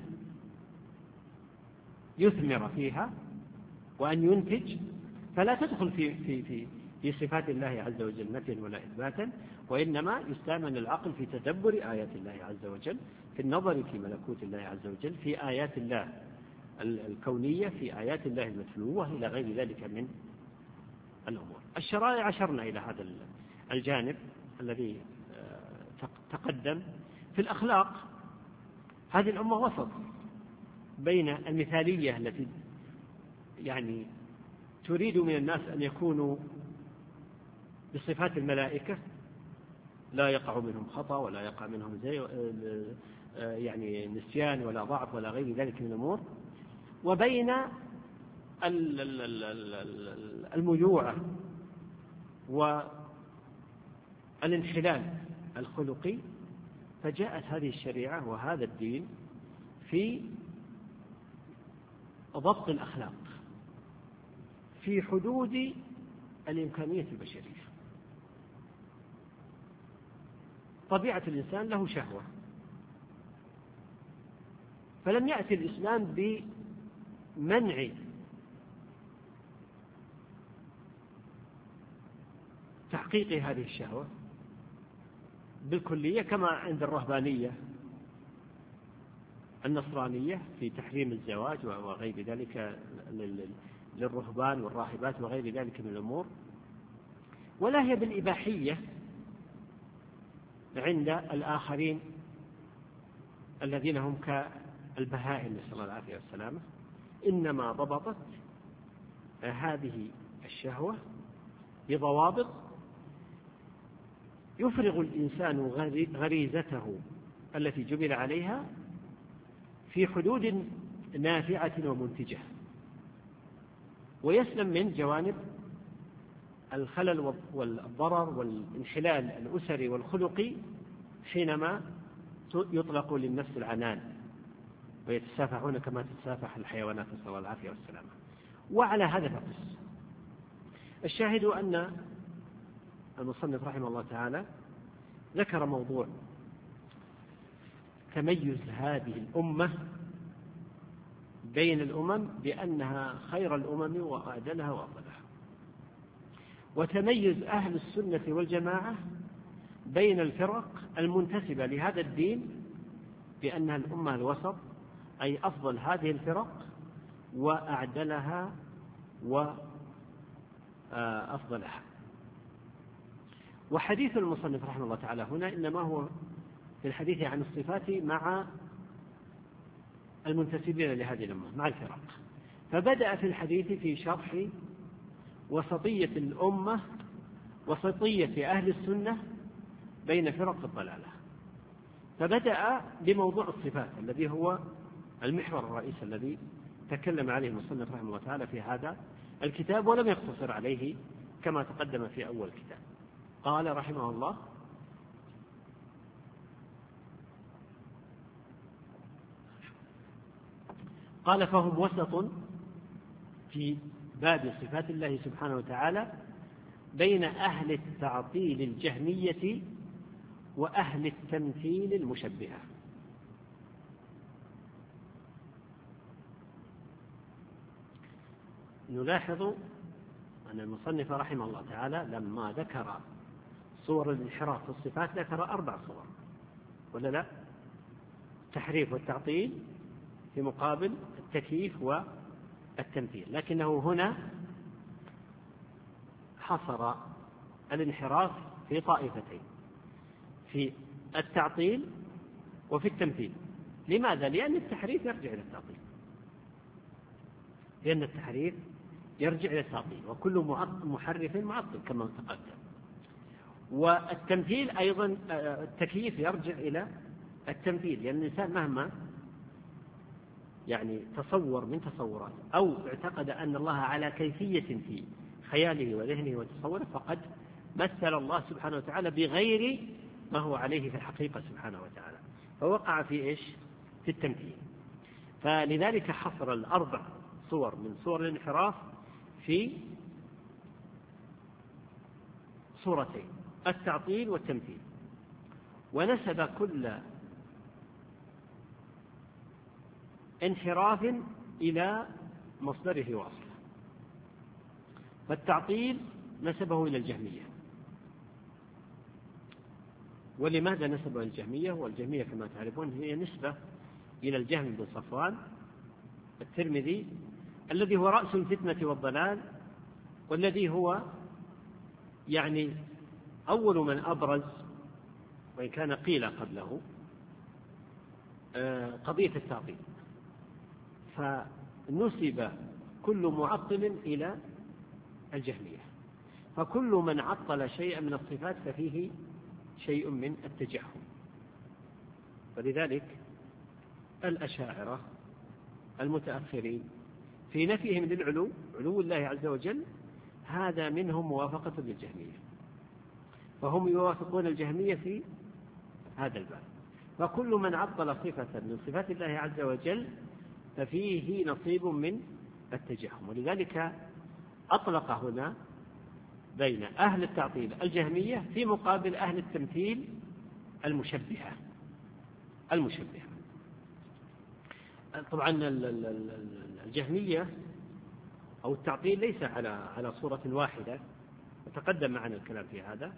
يثمر فيها وأن ينتج، فلا تدخل في في في في صفات الله عز وجل نفيا ولا إثباتا، وإنما يستعمل العقل في تدبر آيات الله عز وجل، في النظر في ملكوت الله عز وجل، في آيات الله الكونية، في آيات الله المتلوة، إلى غير ذلك من الأمور. الشرائع عشرنا إلى هذا الجانب الذي تقدم. في الأخلاق هذه الأمة وسط بين المثالية التي يعني تريد من الناس أن يكونوا بصفات الملائكة، لا يقع منهم خطأ ولا يقع منهم زي يعني نسيان ولا ضعف ولا غير ذلك من الأمور، وبين الميوعة والانحلال الخلقي، فجاءت هذه الشريعة وهذا الدين في ضبط الأخلاق في حدود الإمكانية البشرية. طبيعة الإنسان له شهوة، فلم يأتي الإسلام بمنع تحقيق هذه الشهوة بالكلية كما عند الرهبانية النصرانية في تحريم الزواج وغير ذلك للرهبان والراهبات وغير ذلك من الأمور، ولا هي بالإباحية عند الآخرين الذين هم كالبهائم نسأل الله العافية والسلامة. إنما ضبطت هذه الشهوة بضوابط يفرغ الإنسان غريزته التي جبل عليها في حدود نافعة ومنتجة، ويسلم من جوانب الخلل والضرر والانحلال الأسري والخلقي حينما يطلق للنفس العنان ويتسافحون كما تتسافح الحيوانات نسأل الله العافية والسلامة. وعلى هذا فقس. الشاهد أن المصنف رحمه الله تعالى ذكر موضوع تميز هذه الأمة بين الأمم بأنها خير الأمم وأعدلها وأفضلها، وتميز أهل السنة والجماعة بين الفرق المنتسبة لهذا الدين بأنها الأمة الوسط، أي أفضل هذه الفرق وأعدلها وأفضلها. وحديث المصنف رحمه الله تعالى هنا إنما هو في الحديث عن الصفات مع المنتسبين لهذه الأمة مع الفرق، فبدأ في الحديث في شرح وسطية الأمة، وسطية أهل السنة بين فرق الضلالة، فبدأ بموضوع الصفات الذي هو المحور الرئيسي الذي تكلم عليه المصنف رحمه الله تعالى في هذا الكتاب، ولم يقتصر عليه كما تقدم في أول الكتاب. قال رحمه الله: قال فهم وسط في باب صفات الله سبحانه وتعالى بين أهل التعطيل الجهمية وأهل التمثيل المشبهة. نلاحظ أن المصنف رحمه الله تعالى لما ذكر صور الانحراف في الصفات ذكر أربع صور، ولا لا؟ التحريف والتعطيل في مقابل التكييف والتمثيل، لكنه هنا حصر الانحراف في طائفتين، في التعطيل وفي التمثيل. لماذا؟ لأن التحريف يرجع إلى التعطيل، لأن التحريف يرجع إلى التعطيل، وكل محرف معطل كما تقدم. والتمثيل أيضا التكييف يرجع إلى التمثيل، لأن الإنسان مهما يعني تصور من تصورات أو اعتقد أن الله على كيفية في خياله وذهنه وتصوره، فقد مثل الله سبحانه وتعالى بغير ما هو عليه في الحقيقة سبحانه وتعالى، فوقع في إيش؟ في التمثيل. فلذلك حصر الأربع صور من صور الانحراف في صورتين: التعطيل والتمثيل، ونسب كل انحراف إلى مصدره وأصله. فالتعطيل نسبه إلى الجهمية. ولماذا نسبه إلى الجهمية؟ والجهمية كما تعرفون هي نسبة إلى الجهم بن صفوان الترمذي الذي هو رأس الفتنة والضلال، والذي هو يعني أول من أبرز، وإن كان قيل قبله، قضية التعطيل. فنسب كل معطل إلى الجهمية، فكل من عطل شيئا من الصفات ففيه شيء من التجهم. فلذلك الأشاعرة المتأخرين في نفيهم للعلو، علو الله عز وجل، هذا منهم موافقة للجهمية، فهم يوافقون الجهمية في هذا الباب. فكل من عطل صفة من صفات الله عز وجل ففيه نصيب من التجهم. ولذلك أطلق هنا بين أهل التعطيل الجهمية في مقابل أهل التمثيل المشبهة المشبهة طبعا الجهمية أو التعطيل ليس على على صورة واحدة، وتقدم معنا الكلام في هذا.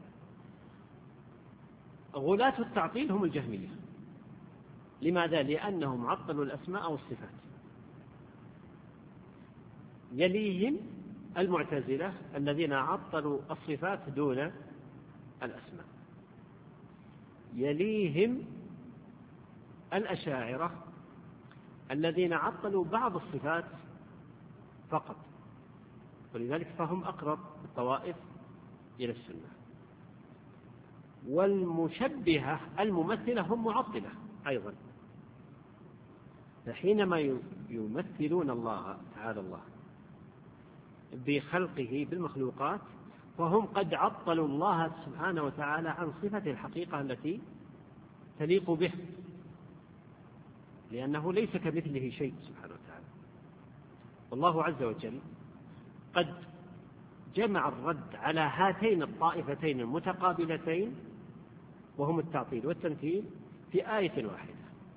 غلاة التعطيل هم الجهمية. لماذا؟ لأنهم عطلوا الأسماء والصفات. يليهم المعتزلة الذين عطلوا الصفات دون الأسماء. يليهم الأشاعرة الذين عطلوا بعض الصفات فقط، ولذلك فهم أقرب الطوائف إلى السنة. والمشبهة الممثلة هم معطلة أيضا، فحينما يمثلون الله تعالى الله بخلقه بالمخلوقات فهم قد عطلوا الله سبحانه وتعالى عن صفة الحقيقة التي تليق به، لأنه ليس كمثله شيء سبحانه وتعالى. والله عز وجل قد جمع الرد على هاتين الطائفتين المتقابلتين وهم التعطيل والتمثيل في آية واحدة،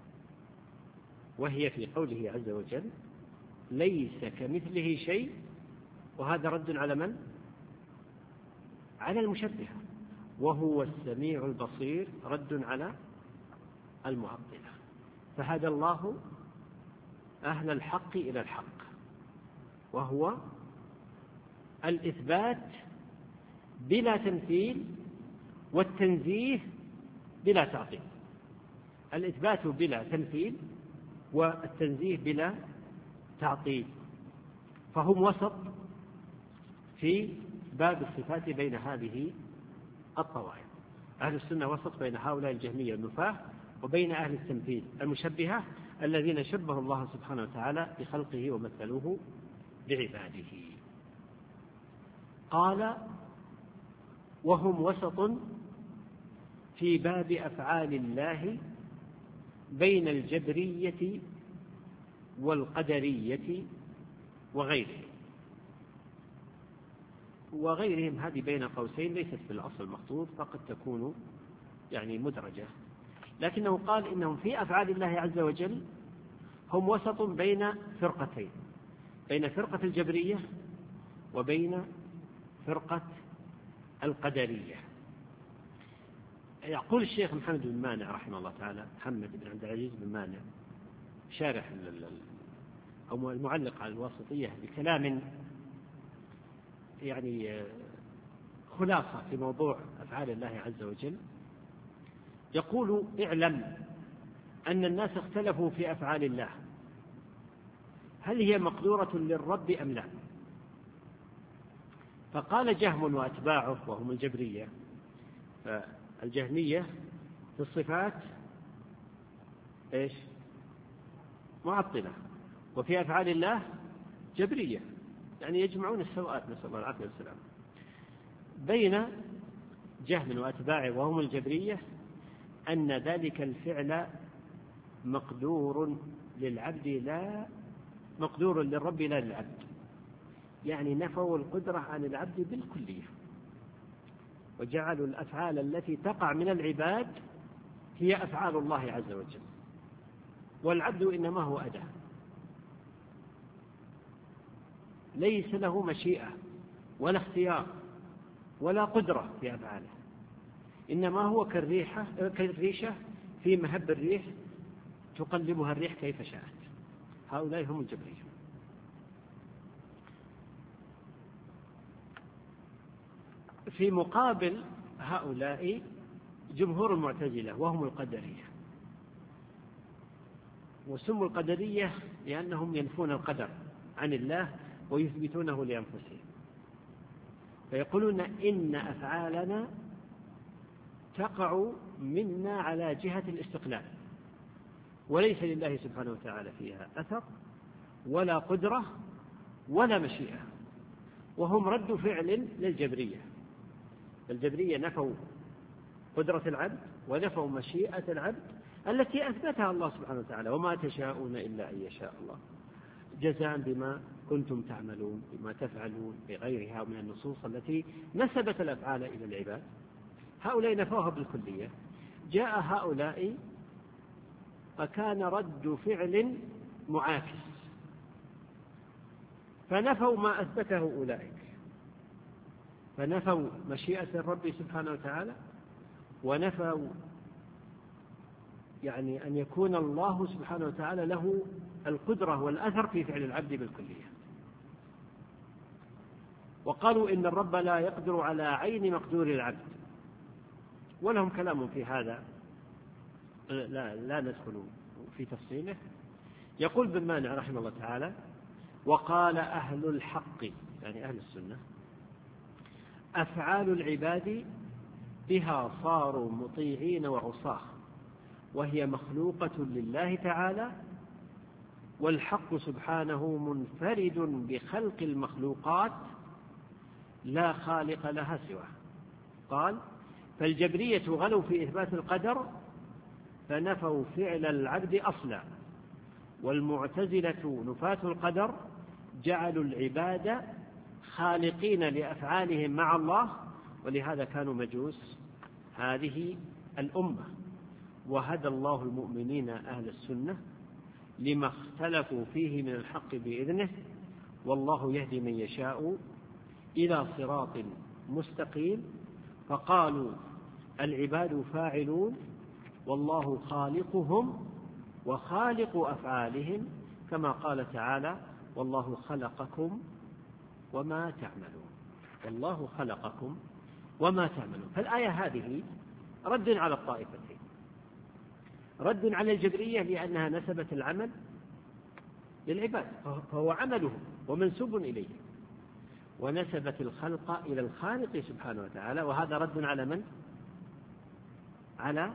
وهي في قوله عز وجل ليس كمثله شيء، وهذا رد على من؟ على المشبهة. وهو السميع البصير رد على المعطلة. فهدى الله أهل الحق إلى الحق، وهو الإثبات بلا تمثيل والتنزيه بلا تعطيل. الإثبات بلا تمثيل والتنزيه بلا تعطيل، فهم وسط في باب الصفات بين هذه الطوائف. أهل السنة وسط بين هؤلاء الجهمية النفاة وبين أهل التمثيل المشبهة الذين شبهوا الله سبحانه وتعالى بخلقه ومثلوه بعباده. قال وهم وسط في باب أفعال الله بين الجبرية والقدرية وغيرهم. وغيرهم هذه بين قوسين ليست في الأصل مخطوط، فقد تكون يعني مدرجة، لكنه قال إنهم في أفعال الله عز وجل هم وسط بين فرقتين، بين فرقة الجبرية وبين فرقة القدرية. يقول الشيخ محمد بن مانع رحمه الله تعالى، محمد بن عبد العزيز بن مانع شارح أو المعلق على الواسطية بكلام يعني خلاصة في موضوع أفعال الله عز وجل، يقول اعلم أن الناس اختلفوا في أفعال الله، هل هي مقدورة للرب أم لا؟ فقال جهم وأتباعه وهم الجبرية، الجهمية في الصفات إيش؟ معطلة، وفي أفعال الله جبرية، يعني يجمعون السوءات، نسأل الله العافية والسلام. بين جهم وأتباعه وهم الجبرية أن ذلك الفعل مقدور للعبد لا مقدور للرب لا للعبد، يعني نفوا القدرة عن العبد بالكلية، وجعلوا الأفعال التي تقع من العباد هي أفعال الله عز وجل، والعبد إنما هو أداة، ليس له مشيئة ولا اختيار ولا قدرة في أفعاله، إنما هو كالريحة كالريشة في مهب الريح تقلبها الريح كيف شاءت. هؤلاء هم الجبرية. في مقابل هؤلاء جمهور المعتزلة وهم القدرية، وسموا القدرية لأنهم ينفون القدر عن الله ويثبتونه لأنفسهم، فيقولون إن أفعالنا تقع منا على جهة الاستقلال، وليس لله سبحانه وتعالى فيها أثر ولا قدرة ولا مشيئة، وهم رد فعل للجبرية. الجبرية نفوا قدرة العبد ونفوا مشيئة العبد التي أثبتها الله سبحانه وتعالى، وما تشاءون إلا أن يشاء الله، جزاء بما كنتم تعملون، بما تفعلون، بغيرها من النصوص التي نسبت الأفعال إلى العباد. هؤلاء نفوها بالكلية. جاء هؤلاء فكان رد فعل معاكس، فنفوا ما أثبته أولئك، فنفوا مشيئة الرب سبحانه وتعالى، ونفوا يعني أن يكون الله سبحانه وتعالى له القدرة والأثر في فعل العبد بالكلية. وقالوا إن الرب لا يقدر على عين مقدور العبد، ولهم كلام في هذا لا, لا ندخل في تفصيله. يقول ابن مانع رحمه الله تعالى: وقال أهل الحق، يعني أهل السنة: أفعال العباد بها صاروا مطيعين وعصاه، وهي مخلوقة لله تعالى، والحق سبحانه منفرد بخلق المخلوقات لا خالق لها سواه. قال: فالجبرية غلوا في إثبات القدر فنفوا فعل العبد أصلا، والمعتزلة نفاة القدر جعلوا العباد خالقين لأفعالهم مع الله، ولهذا كانوا مجوس هذه الأمة. وهدى الله المؤمنين أهل السنة لما اختلفوا فيه من الحق بإذنه، والله يهدي من يشاء إلى صراط مستقيم. فقالوا: العباد فاعلون، والله خالقهم وخالق أفعالهم، كما قال تعالى: والله خلقكم وما تعملون. والله خلقكم وما تعملون. فالآية هذه رد على الطائفتين، رد على الجبرية لأنها نسبت العمل للعباد فهو عملهم ومنسوب إليه، ونسبت الخلق إلى الخالق سبحانه وتعالى، وهذا رد على من؟ على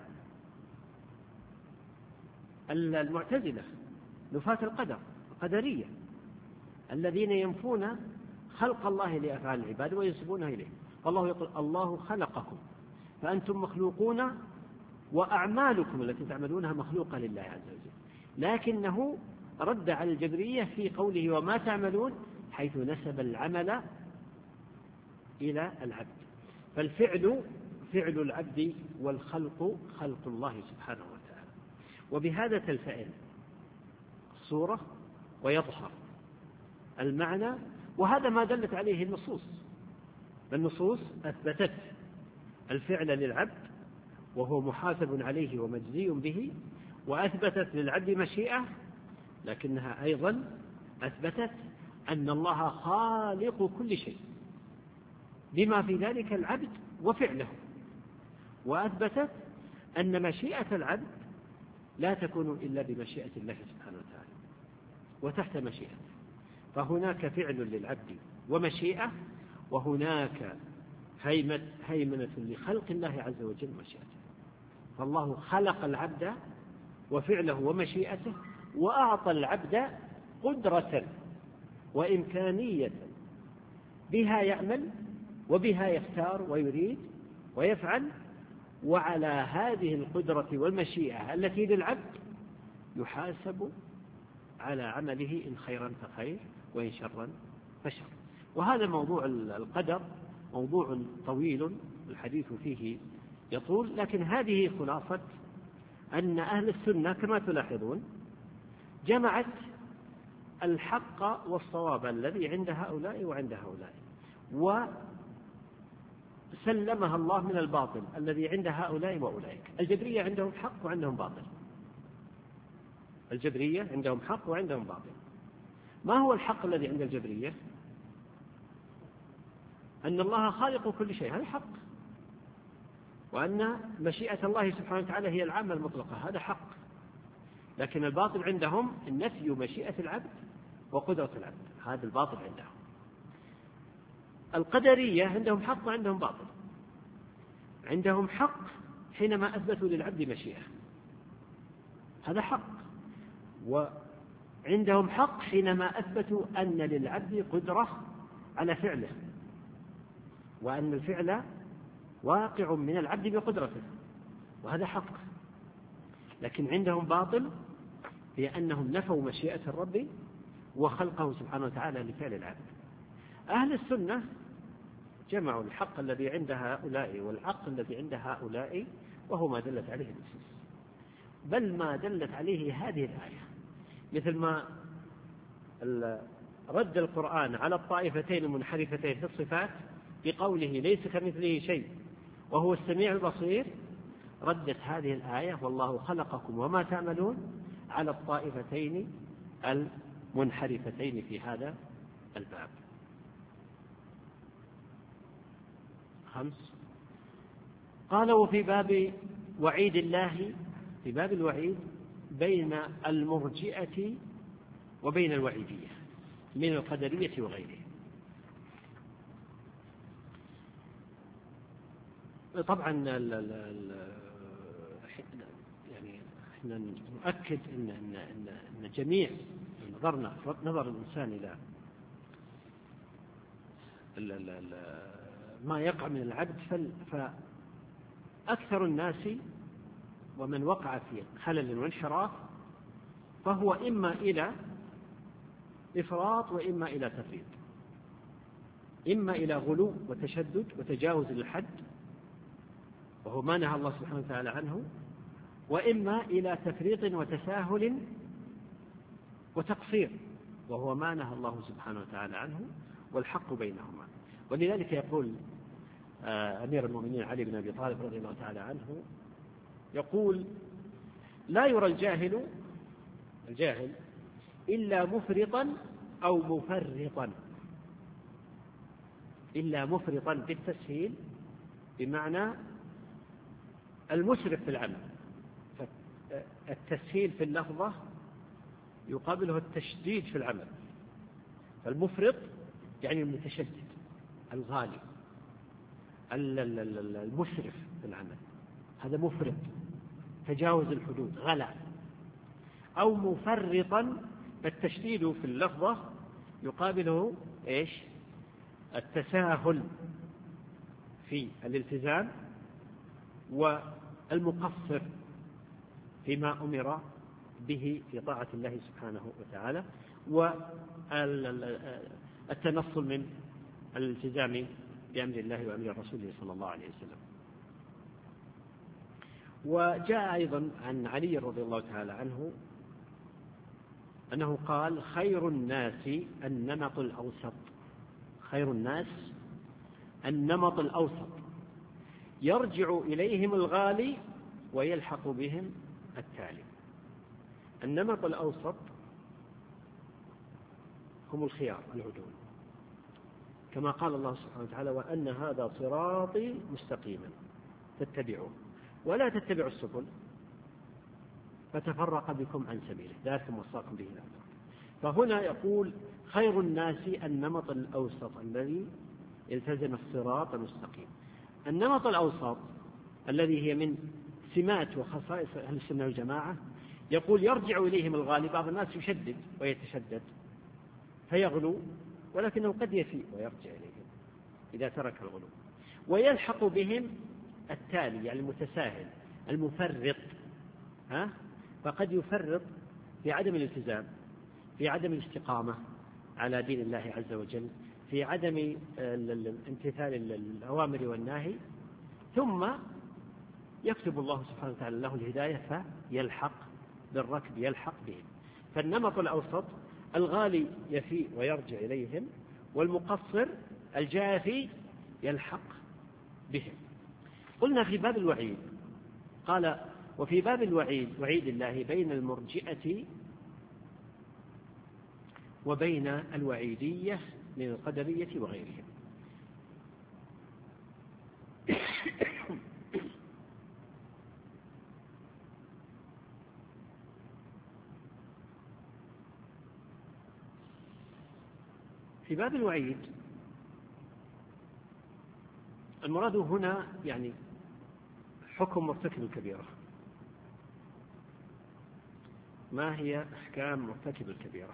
المعتزلة نفاة القدر، القدرية، الذين ينفون خلق الله لأفعال العباد وينسبونها إليه. فالله يقول: الله خلقكم فأنتم مخلوقون، وأعمالكم التي تعملونها مخلوقة لله عز وجل. لكنه رد على الجبرية في قوله وما تعملون، حيث نسب العمل إلى العبد. فالفعل فعل العبد، والخلق خلق الله سبحانه وتعالى. وبهذا تلتئم الصورة ويظهر المعنى، وهذا ما دلت عليه النصوص. النصوص أثبتت الفعل للعبد وهو محاسب عليه ومجزي به، وأثبتت للعبد مشيئة، لكنها أيضا أثبتت أن الله خالق كل شيء بما في ذلك العبد وفعله، وأثبتت أن مشيئة العبد لا تكون إلا بمشيئة الله سبحانه وتعالى وتحت مشيئته. فهناك فعل للعبد ومشيئة، وهناك هيمنة لخلق الله عز وجل مشيئته. فالله خلق العبد وفعله ومشيئته، وأعطى العبد قدرة وإمكانية بها يعمل وبها يختار ويريد ويفعل. وعلى هذه القدرة والمشيئة التي للعبد يحاسب على عمله، إن خيرا فخير وإن شرا فشر. وهذا موضوع القدر موضوع طويل الحديث فيه يطول، لكن هذه خلاصة أن أهل السنة كما تلاحظون جمعت الحق والصواب الذي عند هؤلاء وعند هؤلاء، وسلمها الله من الباطل الذي عند هؤلاء وأولئك. الجبرية عندهم حق وعندهم باطل، الجبرية عندهم حق وعندهم باطل. ما هو الحق الذي عند الجبرية؟ أن الله خالق كل شيء، هذا حق، وأن مشيئة الله سبحانه وتعالى هي العامة المطلقة، هذا حق. لكن الباطل عندهم النفي مشيئة العبد وقدرة العبد، هذا الباطل عندهم. القدرية عندهم حق وعندهم باطل. عندهم حق حينما أثبتوا للعبد مشيئة، هذا حق، وعندهم حق حينما أثبتوا أن للعبد قدرة على فعله، وأن الفعل واقع من العبد بقدرته، وهذا حق. لكن عندهم باطل في أنهم نفوا مشيئة الرب وخلقه سبحانه وتعالى لفعل العبد. أهل السنة جمعوا الحق الذي عند هؤلاء والحق الذي عند هؤلاء، وهو ما دلت عليه النصوص، بل ما دلت عليه هذه الآية، مثل ما رد القرآن على الطائفتين المنحرفتين في الصفات بقوله ليس كمثله شيء وهو السميع البصير، ردت هذه الآية والله خلقكم وما تعملون على الطائفتين المنحرفتين في هذا الباب. خمس. قال وفي باب وعيد الله، في باب الوعيد بين المرجئة وبين الوعيدية من القدرية وغيره. طبعا ال ال ال يعني احنا نؤكد ان ان ان, إن جميع نظرنا نظر الانسان الى ال ال ال ما يقع من العبد، فأكثر الناس ومن وقع في خلل وانحراف فهو إما إلى إفراط وإما إلى تفريط، إما إلى غلو وتشدد وتجاوز للحد وهو ما نهى الله سبحانه وتعالى عنه، وإما إلى تفريط وتساهل وتقصير وهو ما نهى الله سبحانه وتعالى عنه، والحق بينهما. ولذلك يقول أمير المؤمنين علي بن أبي طالب رضي الله تعالى عنه، يقول لا يرى الجاهل الجاهل إلا مفرطا أو مفرطا، إلا مفرطا بالتسهيل بمعنى المسرف في العمل، التسهيل في اللفظة يقابله التشديد في العمل، فالمفرط يعني المتشدد الغالي المسرف في العمل، هذا مفرط تجاوز الحدود غلا. أو مفرطا فالتشديد في اللفظة يقابله إيش؟ التساهل في الالتزام والمقصر فيما أمر به في طاعة الله سبحانه وتعالى، والتنصل من الالتزام بأمر الله وأمر رسوله صلى الله عليه وسلم. وجاء أيضا عن علي رضي الله تعالى عنه أنه قال خير الناس النمط الأوسط، خير الناس النمط الأوسط يرجع إليهم الغالي ويلحق بهم التالي. النمط الأوسط هم الخيار العدول، كما قال الله سبحانه وتعالى وأن هذا صراطي مستقيما فاتبعوه ولا تتبعوا السبل فتفرق بكم عن سبيله ذلكم وصاكم به لعلكم. فهنا يقول خير الناس النمط الأوسط الذي التزم الصراط المستقيم. النمط الأوسط الذي هي من سمات وخصائص أهل السنة والجماعة، يقول يرجع إليهم الغالي. بعض الناس يشدد ويتشدد فيغلو، ولكنه قد يفيء ويرجع إليهم إذا ترك الغلو، ويلحق بهم التالي يعني المتساهل المفرط، ها؟ فقد يفرط في عدم الالتزام، في عدم الاستقامة على دين الله عز وجل، في عدم امتثال الأوامر والناهي، ثم يكتب الله سبحانه وتعالى له الهداية فيلحق بالركب يلحق بهم. فالنمط الأوسط الغالي يفيء ويرجع إليهم، والمقصر الجافي يلحق بهم. قلنا في باب الوعيد قال وفي باب الوعيد وعيد الله بين المرجئة وبين الوعيدية من القدرية وغيرهم. في باب الوعيد المراد هنا يعني حكم مرتكب الكبيرة. ما هي أحكام مرتكب الكبيرة؟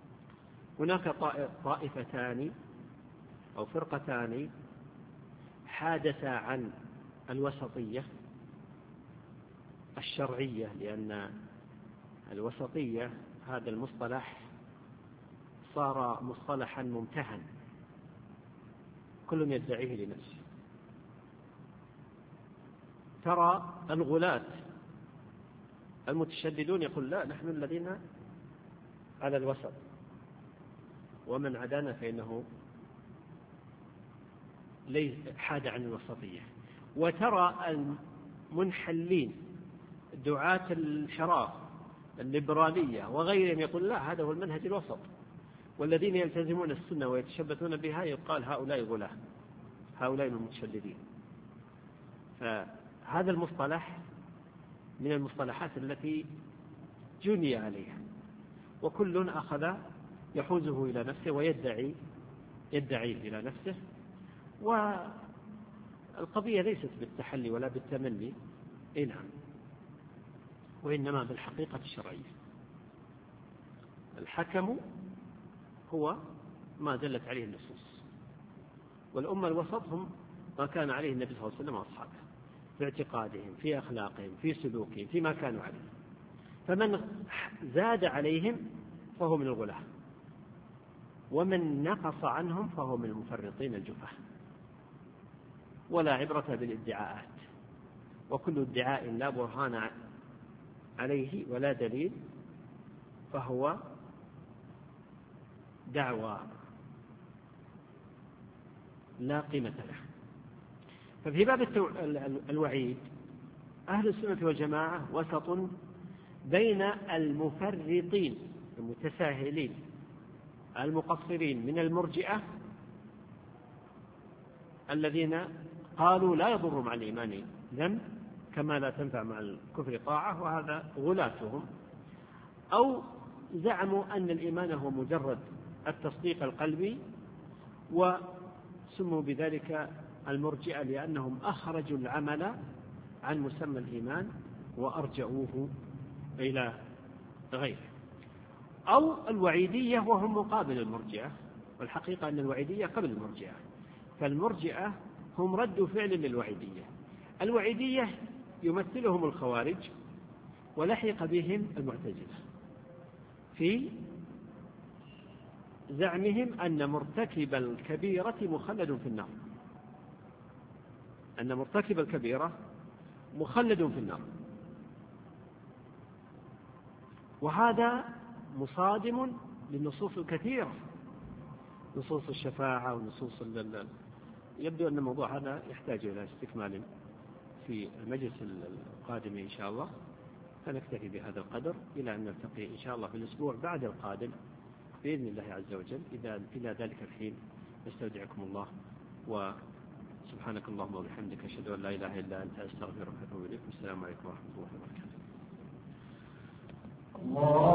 هناك طائفتان أو فرقتان حادث عن الوسطية الشرعية، لأن الوسطية هذا المصطلح صار مصطلحا ممتهن كل يدعيه لنفسه. ترى الغلاة المتشددون يقول لا، نحن الذين على الوسط، ومن عدانا فإنه ليس حاد عن الوسطية. وترى المنحلين دعاة الشراف الليبرالية وغيرهم يقول لا، هذا هو المنهج الوسط، والذين يلتزمون السنة ويتشبثون بها يقال هؤلاء غلاة، هؤلاء المتشددين. فهذا المصطلح من المصطلحات التي جني عليها، وكل أخذ يحوزه إلى نفسه ويدعي يدعيه إلى نفسه. والقضية ليست بالتحلي ولا بالتمني، إيه نعم، وإنما بالحقيقة الشرعية. الحكم هو ما دلت عليه النصوص، والأمة الوسط هم ما كان عليه النبي صلى الله عليه وسلم وأصحابه في اعتقادهم، في أخلاقهم، في سلوكهم، فيما كانوا عليه. فمن زاد عليهم فهو من الغلاة، ومن نقص عنهم فهو من المفرطين الجفاة. ولا عبرة بالادعاءات، وكل ادعاء لا برهان عليه ولا دليل فهو دعوى لا قيمة له. ففي باب الوعيد أهل السنة والجماعة وسط بين المفرطين المتساهلين المقصرين من المرجئة الذين قالوا لا يضر مع الإيمان ذنب كما لا تنفع مع الكفر طاعة، وهذا غلاتهم، أو زعموا أن الإيمان هو مجرد التصديق القلبي، وسموا بذلك المرجئة لأنهم أخرجوا العمل عن مسمى الإيمان وأرجعوه إلى غيره. أو الوعيدية وهم مقابل المرجئة، والحقيقة أن الوعيدية قبل المرجئة، فالمرجئة هم رد فعل للوعيدية. الوعيدية يمثلهم الخوارج، ولحق بهم المعتزلة في زعمهم أن مرتكب الكبيرة مخلد في النار، أن مرتكب الكبيرة مخلد في النار. وهذا مصادم للنصوص الكثيرة، نصوص الشفاعة ونصوص ال... يبدو أن الموضوع هذا يحتاج إلى استكمال في المجلس القادم إن شاء الله، فنكتفي بهذا القدر إلى أن نلتقي إن شاء الله في الأسبوع بعد القادم بإذن الله عز وجل. إذا إلى ذلك الحين نستودعكم الله، وسبحانك اللهم وبحمدك أشهد أن لا إله إلا أنت أستغفرك وأتوب إليك. والسلام عليكم ورحمة الله وبركاته.